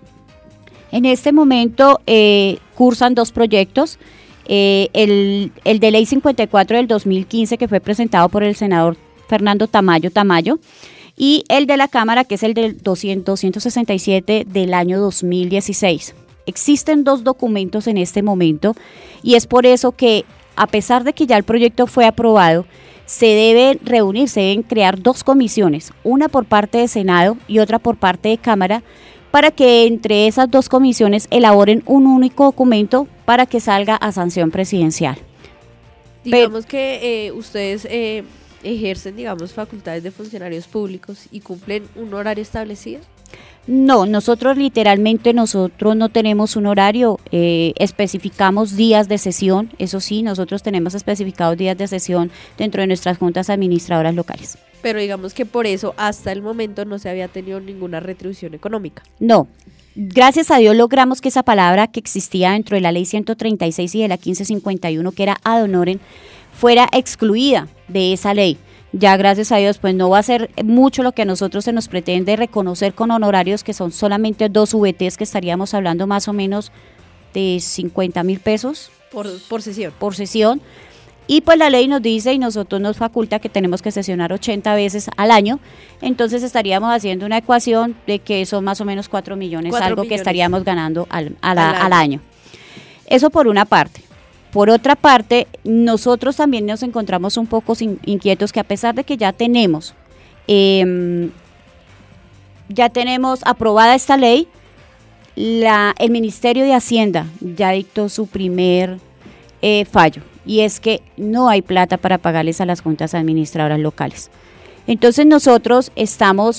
En este momento eh, cursan dos proyectos. Eh, el, el de ley cincuenta y cuatro del dos mil quince que fue presentado por el senador Fernando Tamayo Tamayo y el de la Cámara que es el del doscientos sesenta y siete del año dos mil dieciséis. Existen dos documentos en este momento y es por eso que a pesar de que ya el proyecto fue aprobado, se deben reunir, se deben crear dos comisiones, una por parte de Senado y otra por parte de Cámara, para que entre esas dos comisiones elaboren un único documento para que salga a sanción presidencial. Digamos que eh, ustedes eh, ejercen, digamos, facultades de funcionarios públicos y cumplen un horario establecido. No, nosotros literalmente nosotros no tenemos un horario, eh, especificamos días de sesión, eso sí, nosotros tenemos especificados días de sesión dentro de nuestras juntas administradoras locales. Pero digamos que por eso hasta el momento no se había tenido ninguna retribución económica. No, gracias a Dios logramos que esa palabra que existía dentro de la ley ciento treinta y seis y de la quince cincuenta y uno, que era ad honorem, fuera excluida de esa ley. Ya gracias a Dios, pues no va a ser mucho lo que a nosotros se nos pretende reconocer con honorarios, que son solamente dos V Ts, que estaríamos hablando más o menos de cincuenta mil pesos. Por, por sesión. Por sesión. Y pues la ley nos dice y nosotros nos faculta que tenemos que sesionar ochenta veces al año, entonces estaríamos haciendo una ecuación de que son más o menos cuatro millones, cuatro algo millones. que estaríamos ganando al, a la, al, año. al año. Eso por una parte. Por otra parte, nosotros también nos encontramos un poco inquietos que a pesar de que ya tenemos, eh, ya tenemos aprobada esta ley, la, el Ministerio de Hacienda ya dictó su primer eh, fallo, y es que no hay plata para pagarles a las juntas administradoras locales. Entonces nosotros estamos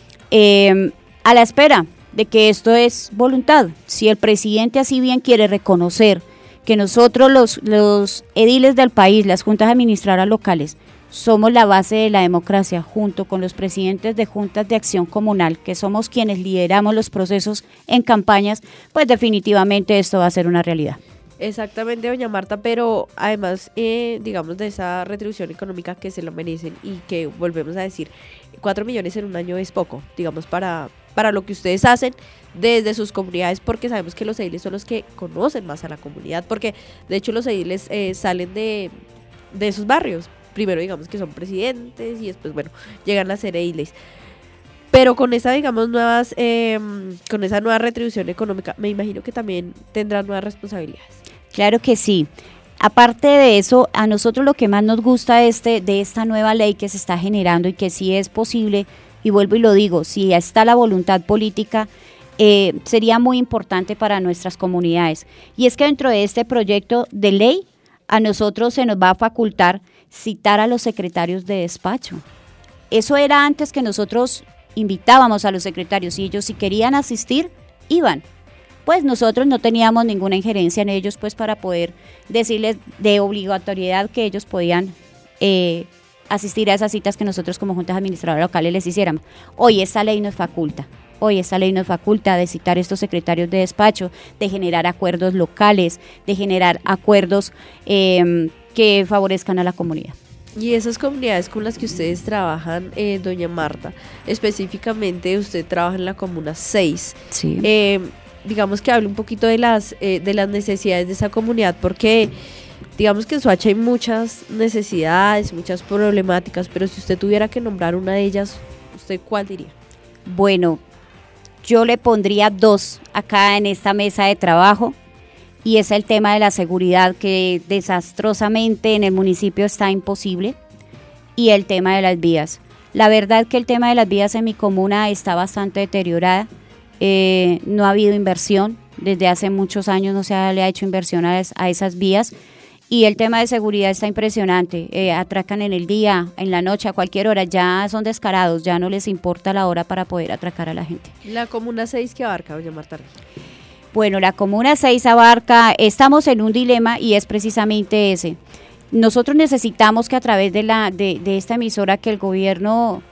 eh, a la espera de que esto es voluntad. Si el presidente así bien quiere reconocer que nosotros los, los ediles del país, las juntas administradoras locales, somos la base de la democracia, junto con los presidentes de juntas de acción comunal, que somos quienes lideramos los procesos en campañas, pues definitivamente esto va a ser una realidad. Exactamente, doña Marta, pero además, eh, digamos, de esa retribución económica que se lo merecen y que volvemos a decir, cuatro millones en un año es poco, digamos, para, para lo que ustedes hacen desde sus comunidades, porque sabemos que los ediles son los que conocen más a la comunidad, porque de hecho los ediles eh, salen de, de esos barrios. Primero digamos que son presidentes y después, bueno, llegan a ser ediles. Pero con esa, digamos, nuevas, eh, con esa nueva retribución económica, me imagino que también tendrán nuevas responsabilidades. Claro que sí. Aparte de eso, a nosotros lo que más nos gusta este, de esta nueva ley que se está generando y que sí es posible, y vuelvo y lo digo, si está la voluntad política, eh, sería muy importante para nuestras comunidades. Y es que dentro de este proyecto de ley, a nosotros se nos va a facultar citar a los secretarios de despacho. Eso era antes, que nosotros invitábamos a los secretarios y ellos, si querían asistir, iban. Pues nosotros no teníamos ninguna injerencia en ellos, pues para poder decirles de obligatoriedad que ellos podían eh, asistir a esas citas que nosotros como juntas administradoras locales les hiciéramos. Hoy esta ley nos faculta. Hoy esta ley nos faculta de citar estos secretarios de despacho, de generar acuerdos locales, de generar acuerdos eh, que favorezcan a la comunidad. Y esas comunidades con las que ustedes trabajan, eh, doña Marta, específicamente usted trabaja en la Comuna seis. Sí. Eh, digamos que hable un poquito de las, eh, de las necesidades de esa comunidad, porque digamos que en Soacha hay muchas necesidades, muchas problemáticas, pero si usted tuviera que nombrar una de ellas, ¿usted cuál diría? Bueno, yo le pondría dos acá en esta mesa de trabajo, y es el tema de la seguridad, que desastrosamente en el municipio está imposible, y el tema de las vías. La verdad que el tema de las vías en mi comuna está bastante deteriorada, eh, no ha habido inversión, desde hace muchos años no se le ha hecho inversión a, es, a esas vías, y el tema de seguridad está impresionante, eh, atracan en el día, en la noche, a cualquier hora, ya son descarados, ya no les importa la hora para poder atracar a la gente. La Comuna seis, ¿qué abarca, doña Marta? Bueno, la Comuna seis abarca, estamos en un dilema y es precisamente ese. Nosotros necesitamos que a través de, la, de, de esta emisora, que el gobierno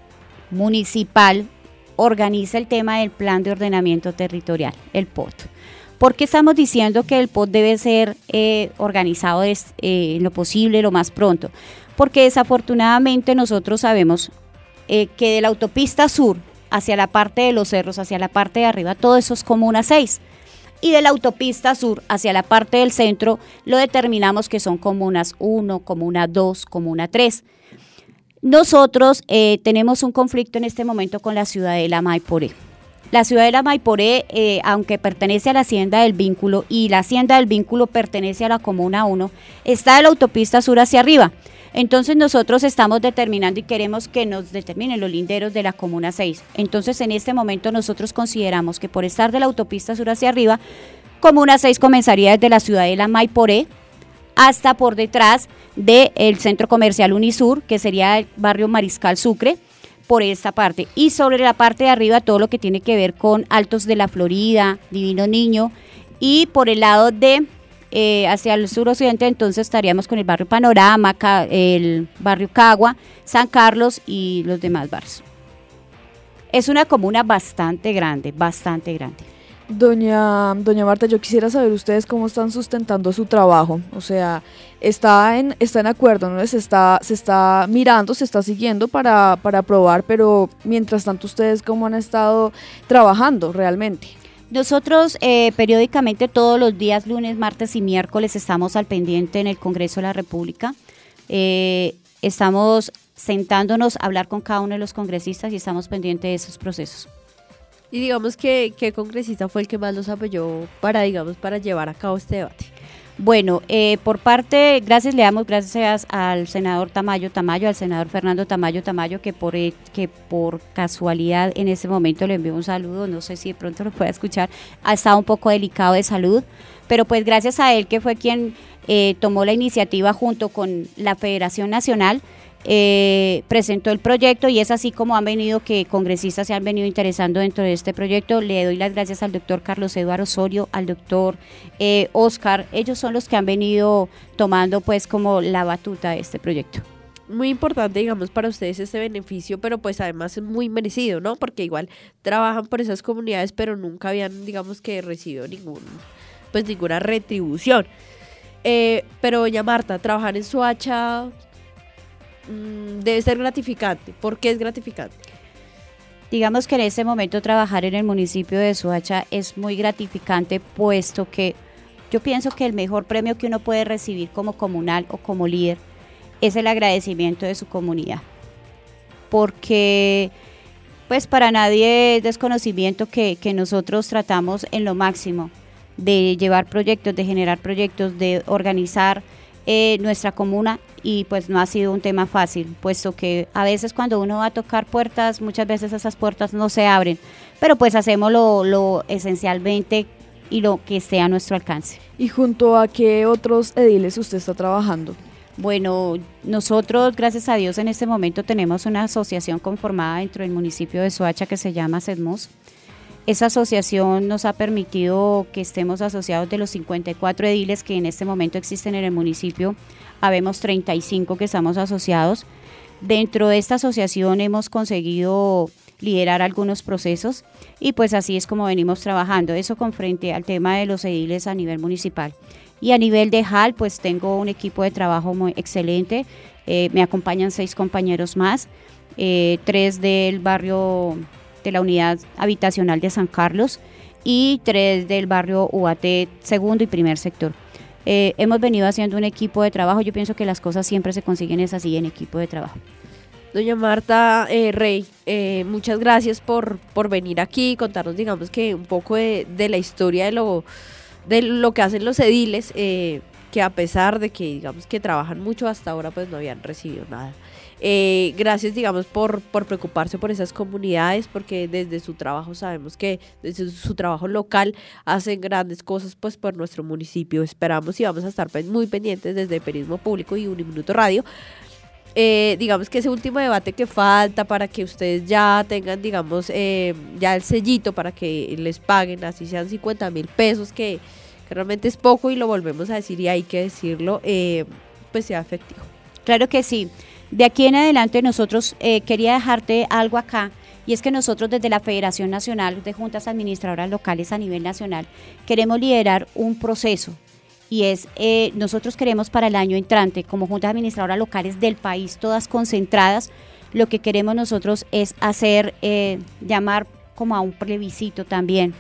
municipal organice el tema del Plan de Ordenamiento Territorial, el P O T. ¿Por qué estamos diciendo que el P O T debe ser eh, organizado eh, en lo posible, lo más pronto? Porque desafortunadamente nosotros sabemos eh, que de la autopista sur hacia la parte de los cerros, hacia la parte de arriba, todo eso es Comuna seis. Y de la autopista sur hacia la parte del centro lo determinamos que son comunas uno, comuna dos, comuna tres. Nosotros eh, tenemos un conflicto en este momento con la ciudadela Maiporé. La ciudadela Maiporé, eh, aunque pertenece a la Hacienda del Vínculo y la Hacienda del Vínculo pertenece a la comuna uno, está de la autopista sur hacia arriba. Entonces nosotros estamos determinando y queremos que nos determinen los linderos de la Comuna seis. Entonces en este momento nosotros consideramos que por estar de la autopista sur hacia arriba, Comuna seis comenzaría desde la ciudadela Maiporé hasta por detrás del centro comercial Unisur, que sería el barrio Mariscal Sucre, por esta parte. Y sobre la parte de arriba todo lo que tiene que ver con Altos de la Florida, Divino Niño, y por el lado de... Eh, hacia el suroccidente, entonces estaríamos con el barrio Panorama, Ca- el barrio Cagua, San Carlos y los demás barrios. Es una comuna bastante grande, bastante grande. Doña, doña Marta, yo quisiera saber ustedes cómo están sustentando su trabajo, o sea, está en, está en acuerdo, ¿no? Se está, se está mirando, se está siguiendo para, para aprobar, pero mientras tanto ustedes cómo han estado trabajando realmente. Nosotros eh, periódicamente todos los días, lunes, martes y miércoles, estamos al pendiente en el Congreso de la República. Eh, estamos sentándonos a hablar con cada uno de los congresistas y estamos pendientes de esos procesos. Y digamos que, ¿qué congresista fue el que más los apoyó para, digamos, para llevar a cabo este debate? Bueno, eh, por parte, gracias, le damos gracias al senador Tamayo Tamayo, al senador Fernando Tamayo Tamayo, que por, eh, que por casualidad en este momento le envío un saludo, no sé si de pronto lo pueda escuchar, ha estado un poco delicado de salud, pero pues gracias a él, que fue quien eh, tomó la iniciativa junto con la Federación Nacional, Eh, presentó el proyecto, y es así como han venido, que congresistas se han venido interesando dentro de este proyecto. Le doy las gracias al doctor Carlos Eduardo Osorio, al doctor eh, Oscar, ellos son los que han venido tomando pues como la batuta de este proyecto. Muy importante, digamos, para ustedes este beneficio, pero pues además es muy merecido, ¿no? Porque igual trabajan por esas comunidades, pero nunca habían, digamos, que recibido ningún, pues ninguna retribución. Eh, pero doña Marta, trabajar en Soacha debe ser gratificante. ¿Por qué es gratificante? Digamos que en este momento trabajar en el municipio de Soacha es muy gratificante, puesto que yo pienso que el mejor premio que uno puede recibir como comunal o como líder es el agradecimiento de su comunidad, porque pues para nadie es desconocimiento que, que nosotros tratamos en lo máximo de llevar proyectos, de generar proyectos, de organizar eh, nuestra comuna, y pues no ha sido un tema fácil, puesto que a veces cuando uno va a tocar puertas, muchas veces esas puertas no se abren, pero pues hacemos lo, lo esencialmente y lo que esté a nuestro alcance. ¿Y junto a qué otros ediles usted está trabajando? Bueno, nosotros, gracias a Dios, en este momento tenemos una asociación conformada dentro del municipio de Soacha que se llama SEDMOS. Esa asociación nos ha permitido que estemos asociados. De los cincuenta y cuatro ediles que en este momento existen en el municipio, habemos treinta y cinco que estamos asociados. Dentro de esta asociación hemos conseguido liderar algunos procesos, y pues así es como venimos trabajando, eso con frente al tema de los ediles a nivel municipal. Y a nivel de J A L, pues tengo un equipo de trabajo muy excelente, eh, me acompañan seis compañeros más, eh, tres del barrio de la unidad habitacional de San Carlos y tres del barrio U A T segundo y primer sector. Eh, hemos venido haciendo un equipo de trabajo, yo pienso que las cosas siempre se consiguen es así, en equipo de trabajo. Doña Marta eh, Rey, eh, muchas gracias por, por venir aquí y contarnos, digamos, que un poco de, de la historia de lo, de lo que hacen los ediles, eh, que a pesar de que, digamos, que trabajan mucho, hasta ahora pues no habían recibido nada. Eh, gracias, digamos, por, por preocuparse por esas comunidades, porque desde su trabajo sabemos que desde su trabajo local hacen grandes cosas pues por nuestro municipio. Esperamos y vamos a estar muy pendientes desde Periodismo Público y Uniminuto Radio. Eh, digamos que ese último debate que falta para que ustedes ya tengan, digamos, eh, ya el sellito para que les paguen, así sean cincuenta mil pesos, que, que realmente es poco y lo volvemos a decir y hay que decirlo, eh, pues sea efectivo. Claro que sí. De aquí en adelante nosotros, eh, quería dejarte algo acá, y es que nosotros desde la Federación Nacional de Juntas Administradoras Locales a nivel nacional queremos liderar un proceso, y es, eh, nosotros queremos para el año entrante, como Juntas Administradoras Locales del país, todas concentradas, lo que queremos nosotros es hacer, eh, llamar como a un plebiscito también,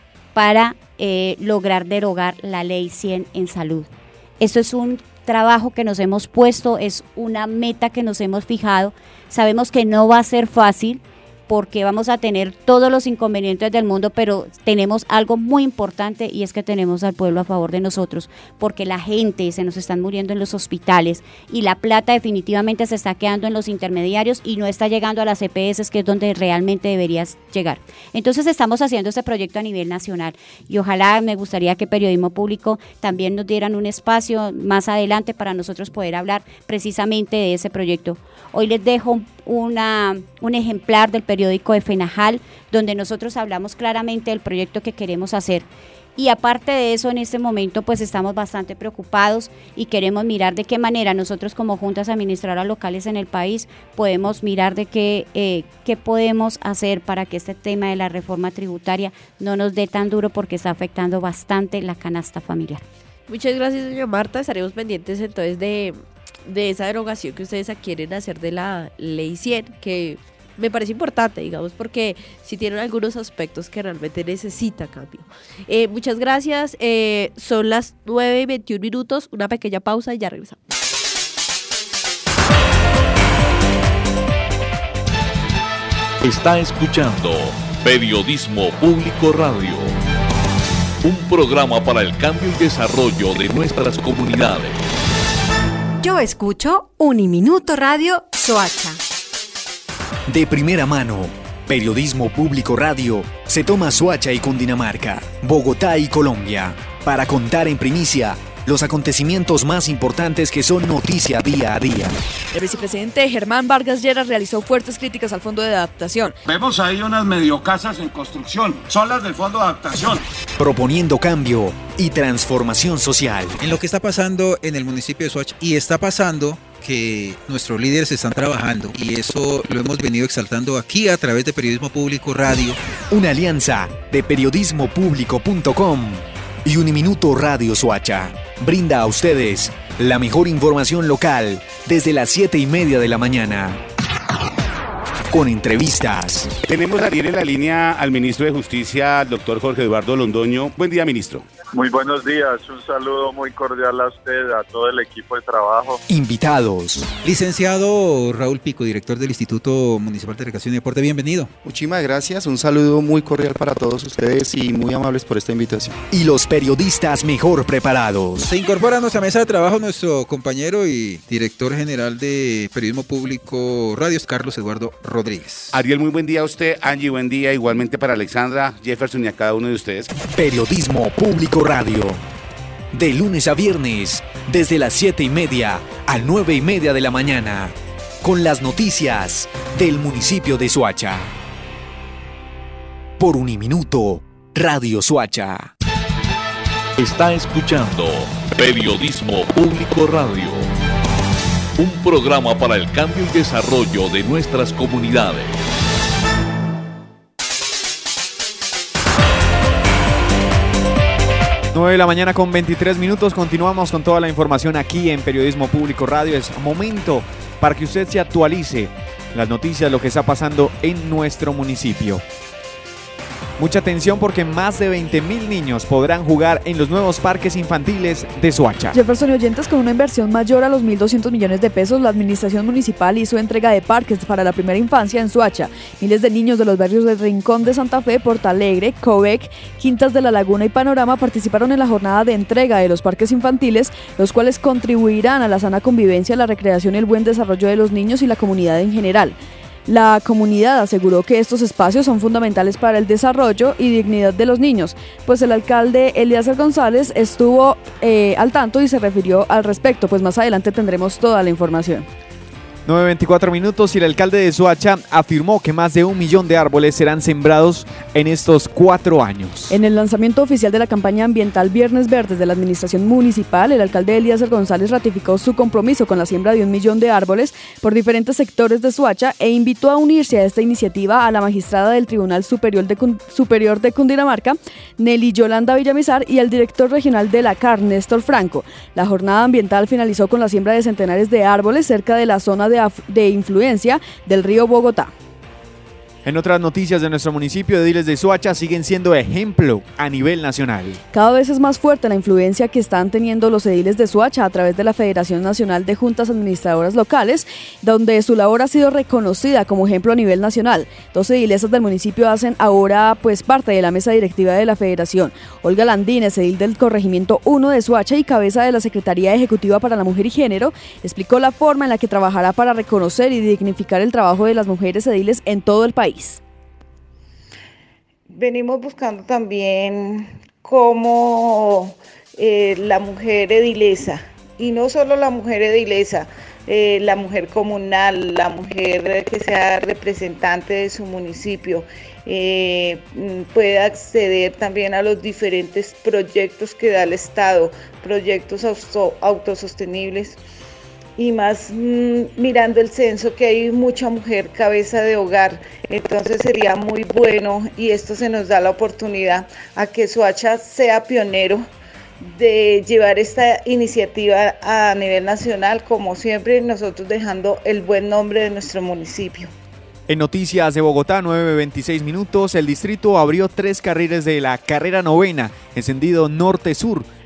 para eh, lograr derogar la ley cien en salud. Esto es un trabajo que nos hemos puesto, es una meta que nos hemos fijado. Sabemos que no va a ser fácil, porque vamos a tener todos los inconvenientes del mundo, pero tenemos algo muy importante, y es que tenemos al pueblo a favor de nosotros, porque la gente se nos están muriendo en los hospitales y la plata definitivamente se está quedando en los intermediarios y no está llegando a las E P S, que es donde realmente deberías llegar. Entonces estamos haciendo este proyecto a nivel nacional, y ojalá, me gustaría que Periodismo Público también nos dieran un espacio más adelante para nosotros poder hablar precisamente de ese proyecto. Hoy les dejo una, un ejemplar del periódico de FENAJAL, donde nosotros hablamos claramente del proyecto que queremos hacer. Y aparte de eso, en este momento pues estamos bastante preocupados y queremos mirar de qué manera nosotros como juntas administradoras locales en el país podemos mirar de qué, eh, qué podemos hacer para que este tema de la reforma tributaria no nos dé tan duro, porque está afectando bastante la canasta familiar. Muchas gracias, doña Marta. Estaremos pendientes entonces de... de esa derogación que ustedes quieren hacer de la ley cien, que me parece importante, digamos, porque sí tienen algunos aspectos que realmente necesita cambio. Eh, muchas gracias, eh, son las nueve y veintiún minutos, una pequeña pausa y ya regresamos. Está escuchando Periodismo Público Radio. un programa para el cambio y desarrollo de nuestras comunidades. Yo escucho Uniminuto Radio Soacha. De primera mano, Periodismo Público Radio se toma Soacha y Cundinamarca, Bogotá y Colombia, para contar en primicia los acontecimientos más importantes que son noticia día a día. El vicepresidente Germán Vargas Lleras realizó fuertes críticas al Fondo de Adaptación. Vemos ahí unas mediocasas en construcción, son las del Fondo de Adaptación. Proponiendo cambio y transformación social. En lo que está pasando en el municipio de Soacha, y está pasando que nuestros líderes están trabajando, y eso lo hemos venido exaltando aquí a través de Periodismo Público Radio. Una alianza de periodismo público punto com y Uniminuto Radio Soacha brinda a ustedes la mejor información local desde las siete y media de la mañana. Con entrevistas. Tenemos a Ariel en la línea al ministro de Justicia, al doctor Jorge Eduardo Londoño. Buen día, ministro. Muy buenos días, un saludo muy cordial a usted, a todo el equipo de trabajo. Invitados. Licenciado Raúl Pico, director del Instituto Municipal de Recreación y Deporte, bienvenido. Muchísimas gracias, un saludo muy cordial para todos ustedes y muy amables por esta invitación. Y los periodistas mejor preparados. Se incorpora a nuestra mesa de trabajo nuestro compañero y director general de Periodismo Público Radio, Carlos Eduardo Rodríguez. Ariel, muy buen día a usted. Angie, buen día. Igualmente para Alexandra, Jefferson y a cada uno de ustedes. Periodismo Público Radio. De lunes a viernes, desde las siete y media a nueve y media de la mañana, con las noticias del municipio de Soacha. Por Uniminuto Radio Soacha. Está escuchando Periodismo Público Radio, un programa para el cambio y desarrollo de nuestras comunidades. nueve de la mañana con veintitrés minutos, continuamos con toda la información aquí en Periodismo Público Radio. Es momento para que usted se actualice las noticias, lo que está pasando en nuestro municipio. Mucha atención porque más de veinte mil niños podrán jugar en los nuevos parques infantiles de Soacha. Jefferson y oyentes, con una inversión mayor a los mil doscientos millones de pesos, la administración municipal hizo entrega de parques para la primera infancia en Soacha. Miles de niños de los barrios del Rincón de Santa Fe, Portalegre, Covec, Quintas de la Laguna y Panorama participaron en la jornada de entrega de los parques infantiles, los cuales contribuirán a la sana convivencia, la recreación y el buen desarrollo de los niños y la comunidad en general. La comunidad aseguró que estos espacios son fundamentales para el desarrollo y dignidad de los niños, pues el alcalde Elías González estuvo eh, al tanto y se refirió al respecto, pues más adelante tendremos toda la información. nueve veinticuatro minutos y el alcalde de Soacha afirmó que más de un millón de árboles serán sembrados en estos cuatro años. En el lanzamiento oficial de la campaña ambiental Viernes Verdes de la administración municipal, el alcalde Elías González ratificó su compromiso con la siembra de un millón de árboles por diferentes sectores de Soacha e invitó a unirse a esta iniciativa a la magistrada del Tribunal Superior de, Superior de Cundinamarca, Nelly Yolanda Villamizar, y el director regional de la C A R, Néstor Franco. La jornada ambiental finalizó con la siembra de centenares de árboles cerca de la zona de de influencia del río Bogotá. En otras noticias de nuestro municipio, ediles de Soacha siguen siendo ejemplo a nivel nacional. Cada vez es más fuerte la influencia que están teniendo los ediles de Soacha a través de la Federación Nacional de Juntas Administradoras Locales, donde su labor ha sido reconocida como ejemplo a nivel nacional. Dos edilesas del municipio hacen ahora pues parte de la mesa directiva de la Federación. Olga Landines, edil del Corregimiento uno de Soacha y cabeza de la Secretaría Ejecutiva para la Mujer y Género, explicó la forma en la que trabajará para reconocer y dignificar el trabajo de las mujeres ediles en todo el país. Venimos buscando también cómo eh, la mujer edilesa, y no solo la mujer edilesa, eh, la mujer comunal, la mujer que sea representante de su municipio, eh, puede acceder también a los diferentes proyectos que da el Estado, proyectos auto, autosostenibles. Y más mmm, mirando el censo, que hay mucha mujer cabeza de hogar, entonces sería muy bueno, y esto se nos da la oportunidad a que Soacha sea pionero de llevar esta iniciativa a nivel nacional, como siempre nosotros dejando el buen nombre de nuestro municipio. En noticias de Bogotá, nueve veintiséis minutos, el distrito abrió tres carriles de la carrera novena, encendido norte-sur,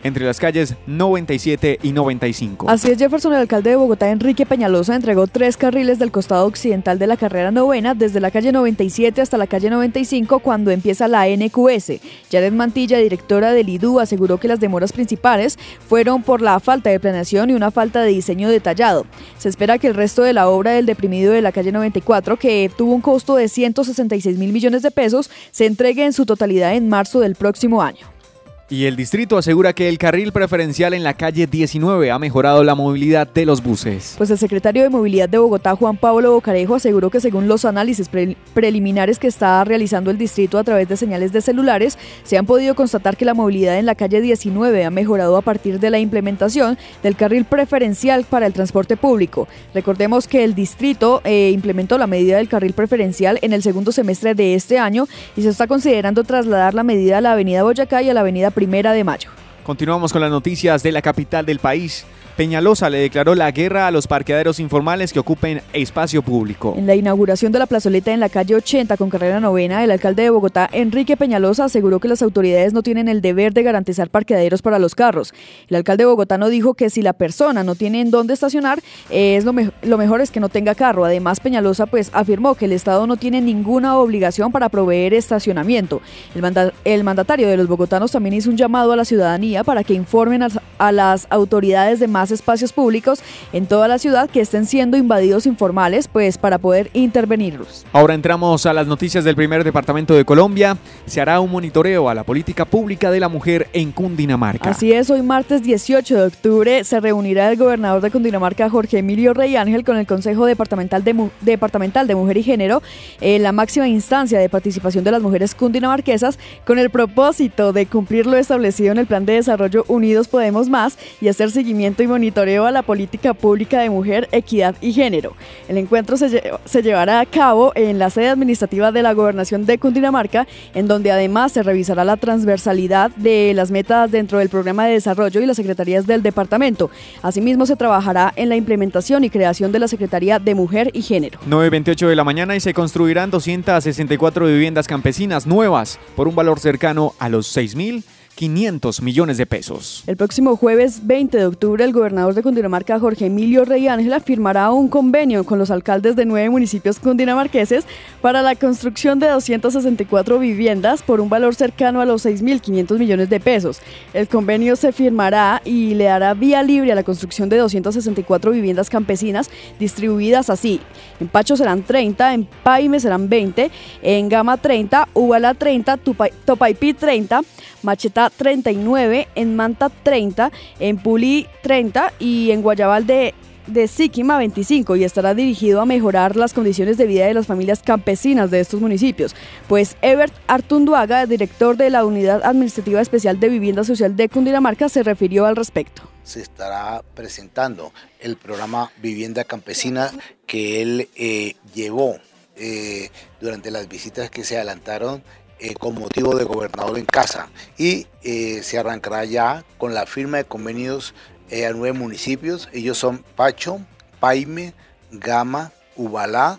entre las calles noventa y siete y noventa y cinco. Así es, Jefferson. El alcalde de Bogotá, Enrique Peñalosa, entregó tres carriles del costado occidental de la carrera novena, desde la calle noventa y siete hasta la calle noventa y cinco, cuando empieza la N Q S. Janet Mantilla, directora del I D U, aseguró que las demoras principales fueron por la falta de planeación y una falta de diseño detallado. Se espera que el resto de la obra del deprimido de la calle noventa y cuatro, que tuvo un costo de ciento sesenta y seis mil millones de pesos, se entregue en su totalidad en marzo del próximo año. Y el distrito asegura que el carril preferencial en la calle diecinueve ha mejorado la movilidad de los buses. Pues el secretario de Movilidad de Bogotá, Juan Pablo Bocarejo, aseguró que según los análisis pre- preliminares que está realizando el distrito a través de señales de celulares, se han podido constatar que la movilidad en la calle diecinueve ha mejorado a partir de la implementación del carril preferencial para el transporte público. Recordemos que el distrito eh, implementó la medida del carril preferencial en el segundo semestre de este año y se está considerando trasladar la medida a la avenida Boyacá y a la avenida Primera de Mayo. Continuamos con las noticias de la capital del país. Peñalosa le declaró la guerra a los parqueaderos informales que ocupen espacio público. En la inauguración de la plazoleta en la calle ochenta con carrera novena, el alcalde de Bogotá, Enrique Peñalosa, aseguró que las autoridades no tienen el deber de garantizar parqueaderos para los carros. El alcalde bogotano dijo que si la persona no tiene en dónde estacionar, es lo, me- lo mejor es que no tenga carro. Además, Peñalosa pues afirmó que el Estado no tiene ninguna obligación para proveer estacionamiento. El, manda- el mandatario de los bogotanos también hizo un llamado a la ciudadanía para que informen a, a las autoridades de más espacios públicos en toda la ciudad que estén siendo invadidos informales, pues para poder intervenirlos. Ahora entramos a las noticias del primer departamento de Colombia. Se hará un monitoreo a la política pública de la mujer en Cundinamarca. Así es, hoy martes dieciocho de octubre se reunirá el gobernador de Cundinamarca, Jorge Emilio Rey Ángel, con el Consejo Departamental de, Mu- Departamental de Mujer y Género, eh, la máxima instancia de participación de las mujeres cundinamarquesas, con el propósito de cumplir lo establecido en el Plan de Desarrollo Unidos Podemos Más y hacer seguimiento y monitoreo a la política pública de mujer, equidad y género. El encuentro se, lle- se llevará a cabo en la sede administrativa de la Gobernación de Cundinamarca, en donde además se revisará la transversalidad de las metas dentro del programa de desarrollo y las secretarías del departamento. Asimismo, se trabajará en la implementación y creación de la Secretaría de Mujer y Género. nueve y veintiocho de la mañana y se construirán doscientas sesenta y cuatro viviendas campesinas nuevas por un valor cercano a los seis mil quinientos millones de pesos. El próximo jueves veinte de octubre, el gobernador de Cundinamarca, Jorge Emilio Rey Ángel, firmará un convenio con los alcaldes de nueve municipios cundinamarqueses para la construcción de doscientas sesenta y cuatro viviendas por un valor cercano a los seis mil quinientos millones de pesos. El convenio se firmará y le dará vía libre a la construcción de doscientas sesenta y cuatro viviendas campesinas distribuidas así: en Pacho serán treinta, en Paime serán veinte, en Gama treinta, Ubala treinta, Tupay, Topaipí treinta, Machetá treinta y nueve, en Manta treinta, en Pulí treinta y en Guayabal de, de Síquima veinticinco, y estará dirigido a mejorar las condiciones de vida de las familias campesinas de estos municipios. Pues Ebert Artunduaga, director de la Unidad Administrativa Especial de Vivienda Social de Cundinamarca, se refirió al respecto. Se estará presentando el programa Vivienda Campesina que él eh, llevó eh, durante las visitas que se adelantaron Eh, con motivo de Gobernador en Casa, y eh, se arrancará ya con la firma de convenios eh, a nueve municipios. Ellos son Pacho, Paime, Gama, Ubalá,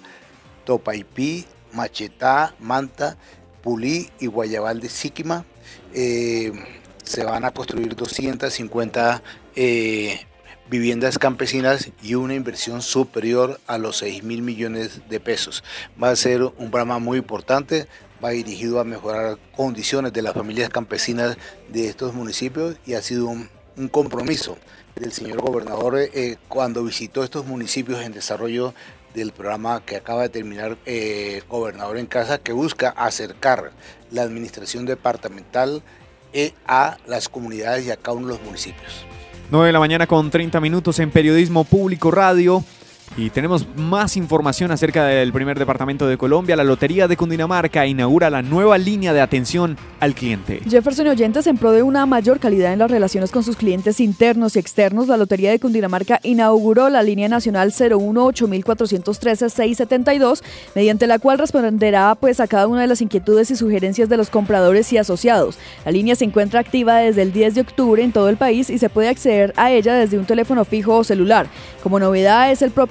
Topaipí, Machetá, Manta, Pulí y Guayabal de Síquima. Eh, se van a construir doscientas cincuenta eh, viviendas campesinas y una inversión superior a los seis mil millones de pesos. Va a ser un programa muy importante, va dirigido a mejorar condiciones de las familias campesinas de estos municipios, y ha sido un, un compromiso del señor gobernador eh, cuando visitó estos municipios en desarrollo del programa que acaba de terminar eh, Gobernador en Casa, que busca acercar la administración departamental eh, a las comunidades y a cada uno de los municipios. nueve de la mañana con treinta minutos en Periodismo Público Radio. Y tenemos más información acerca del primer departamento de Colombia. La Lotería de Cundinamarca inaugura la nueva línea de atención al cliente. Jefferson y oyentes, en pro de una mayor calidad en las relaciones con sus clientes internos y externos, la Lotería de Cundinamarca inauguró la línea nacional cero uno ocho cuatro uno tres seis siete dos, mediante la cual responderá pues a cada una de las inquietudes y sugerencias de los compradores y asociados. La línea se encuentra activa desde el diez de octubre en todo el país y se puede acceder a ella desde un teléfono fijo o celular. Como novedad, es el propio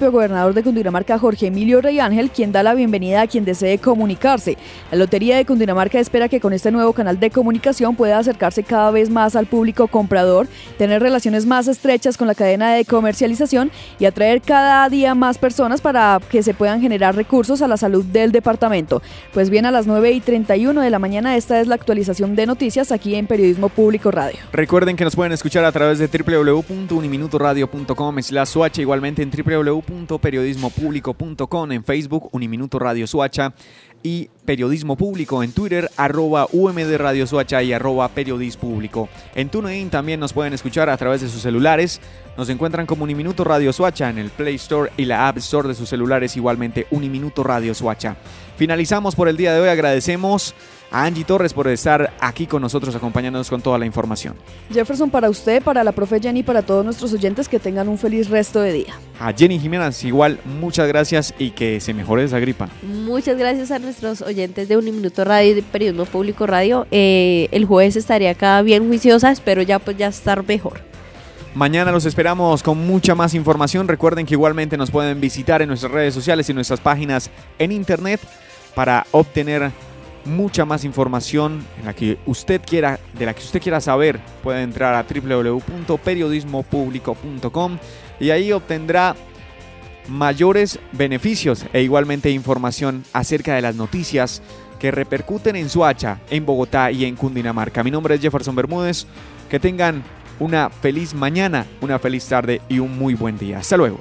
propio gobernador de Cundinamarca, Jorge Emilio Rey Ángel, quien da la bienvenida a quien desee comunicarse. La Lotería de Cundinamarca espera que con este nuevo canal de comunicación pueda acercarse cada vez más al público comprador, tener relaciones más estrechas con la cadena de comercialización y atraer cada día más personas para que se puedan generar recursos a la salud del departamento. Pues bien, a las nueve y treinta y uno de la mañana esta es la actualización de noticias aquí en Periodismo Público Radio. Recuerden que nos pueden escuchar a través de doble u doble u doble u punto uniminutoradio punto com slash Soacha, igualmente en doble u doble u doble u punto periodismo público punto com, en Facebook Uniminuto Radio Soacha y Periodismo Público en Twitter, arroba U M D Radio Soacha y arroba Periodismo Público. En TuneIn también nos pueden escuchar a través de sus celulares. Nos encuentran como Uniminuto Radio Soacha en el Play Store y la App Store de sus celulares, igualmente Uniminuto Radio Soacha. Finalizamos por el día de hoy. Agradecemos a Angie Torres por estar aquí con nosotros acompañándonos con toda la información. Jefferson, para usted, para la profe Jenny, para todos nuestros oyentes, que tengan un feliz resto de día. A Jenny Jiménez, igual, muchas gracias y que se mejore esa gripa. Muchas gracias a nuestros oyentes de Uniminuto Radio y de Periodismo Público Radio. Eh, el jueves estaría acá bien juiciosa, espero ya pues ya estar mejor. Mañana los esperamos con mucha más información. Recuerden que igualmente nos pueden visitar en nuestras redes sociales y nuestras páginas en internet para obtener mucha más información en la que usted quiera, de la que usted quiera saber. Puede entrar a doble u doble u doble u punto periodismo público punto com y ahí obtendrá mayores beneficios e igualmente información acerca de las noticias que repercuten en Soacha, en Bogotá y en Cundinamarca. Mi nombre es Jefferson Bermúdez. Que tengan una feliz mañana, una feliz tarde y un muy buen día. Hasta luego.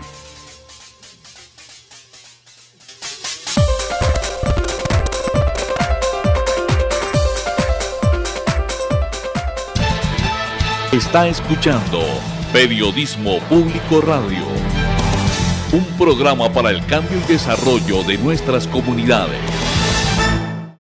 Está escuchando Periodismo Público Radio, un programa para el cambio y desarrollo de nuestras comunidades.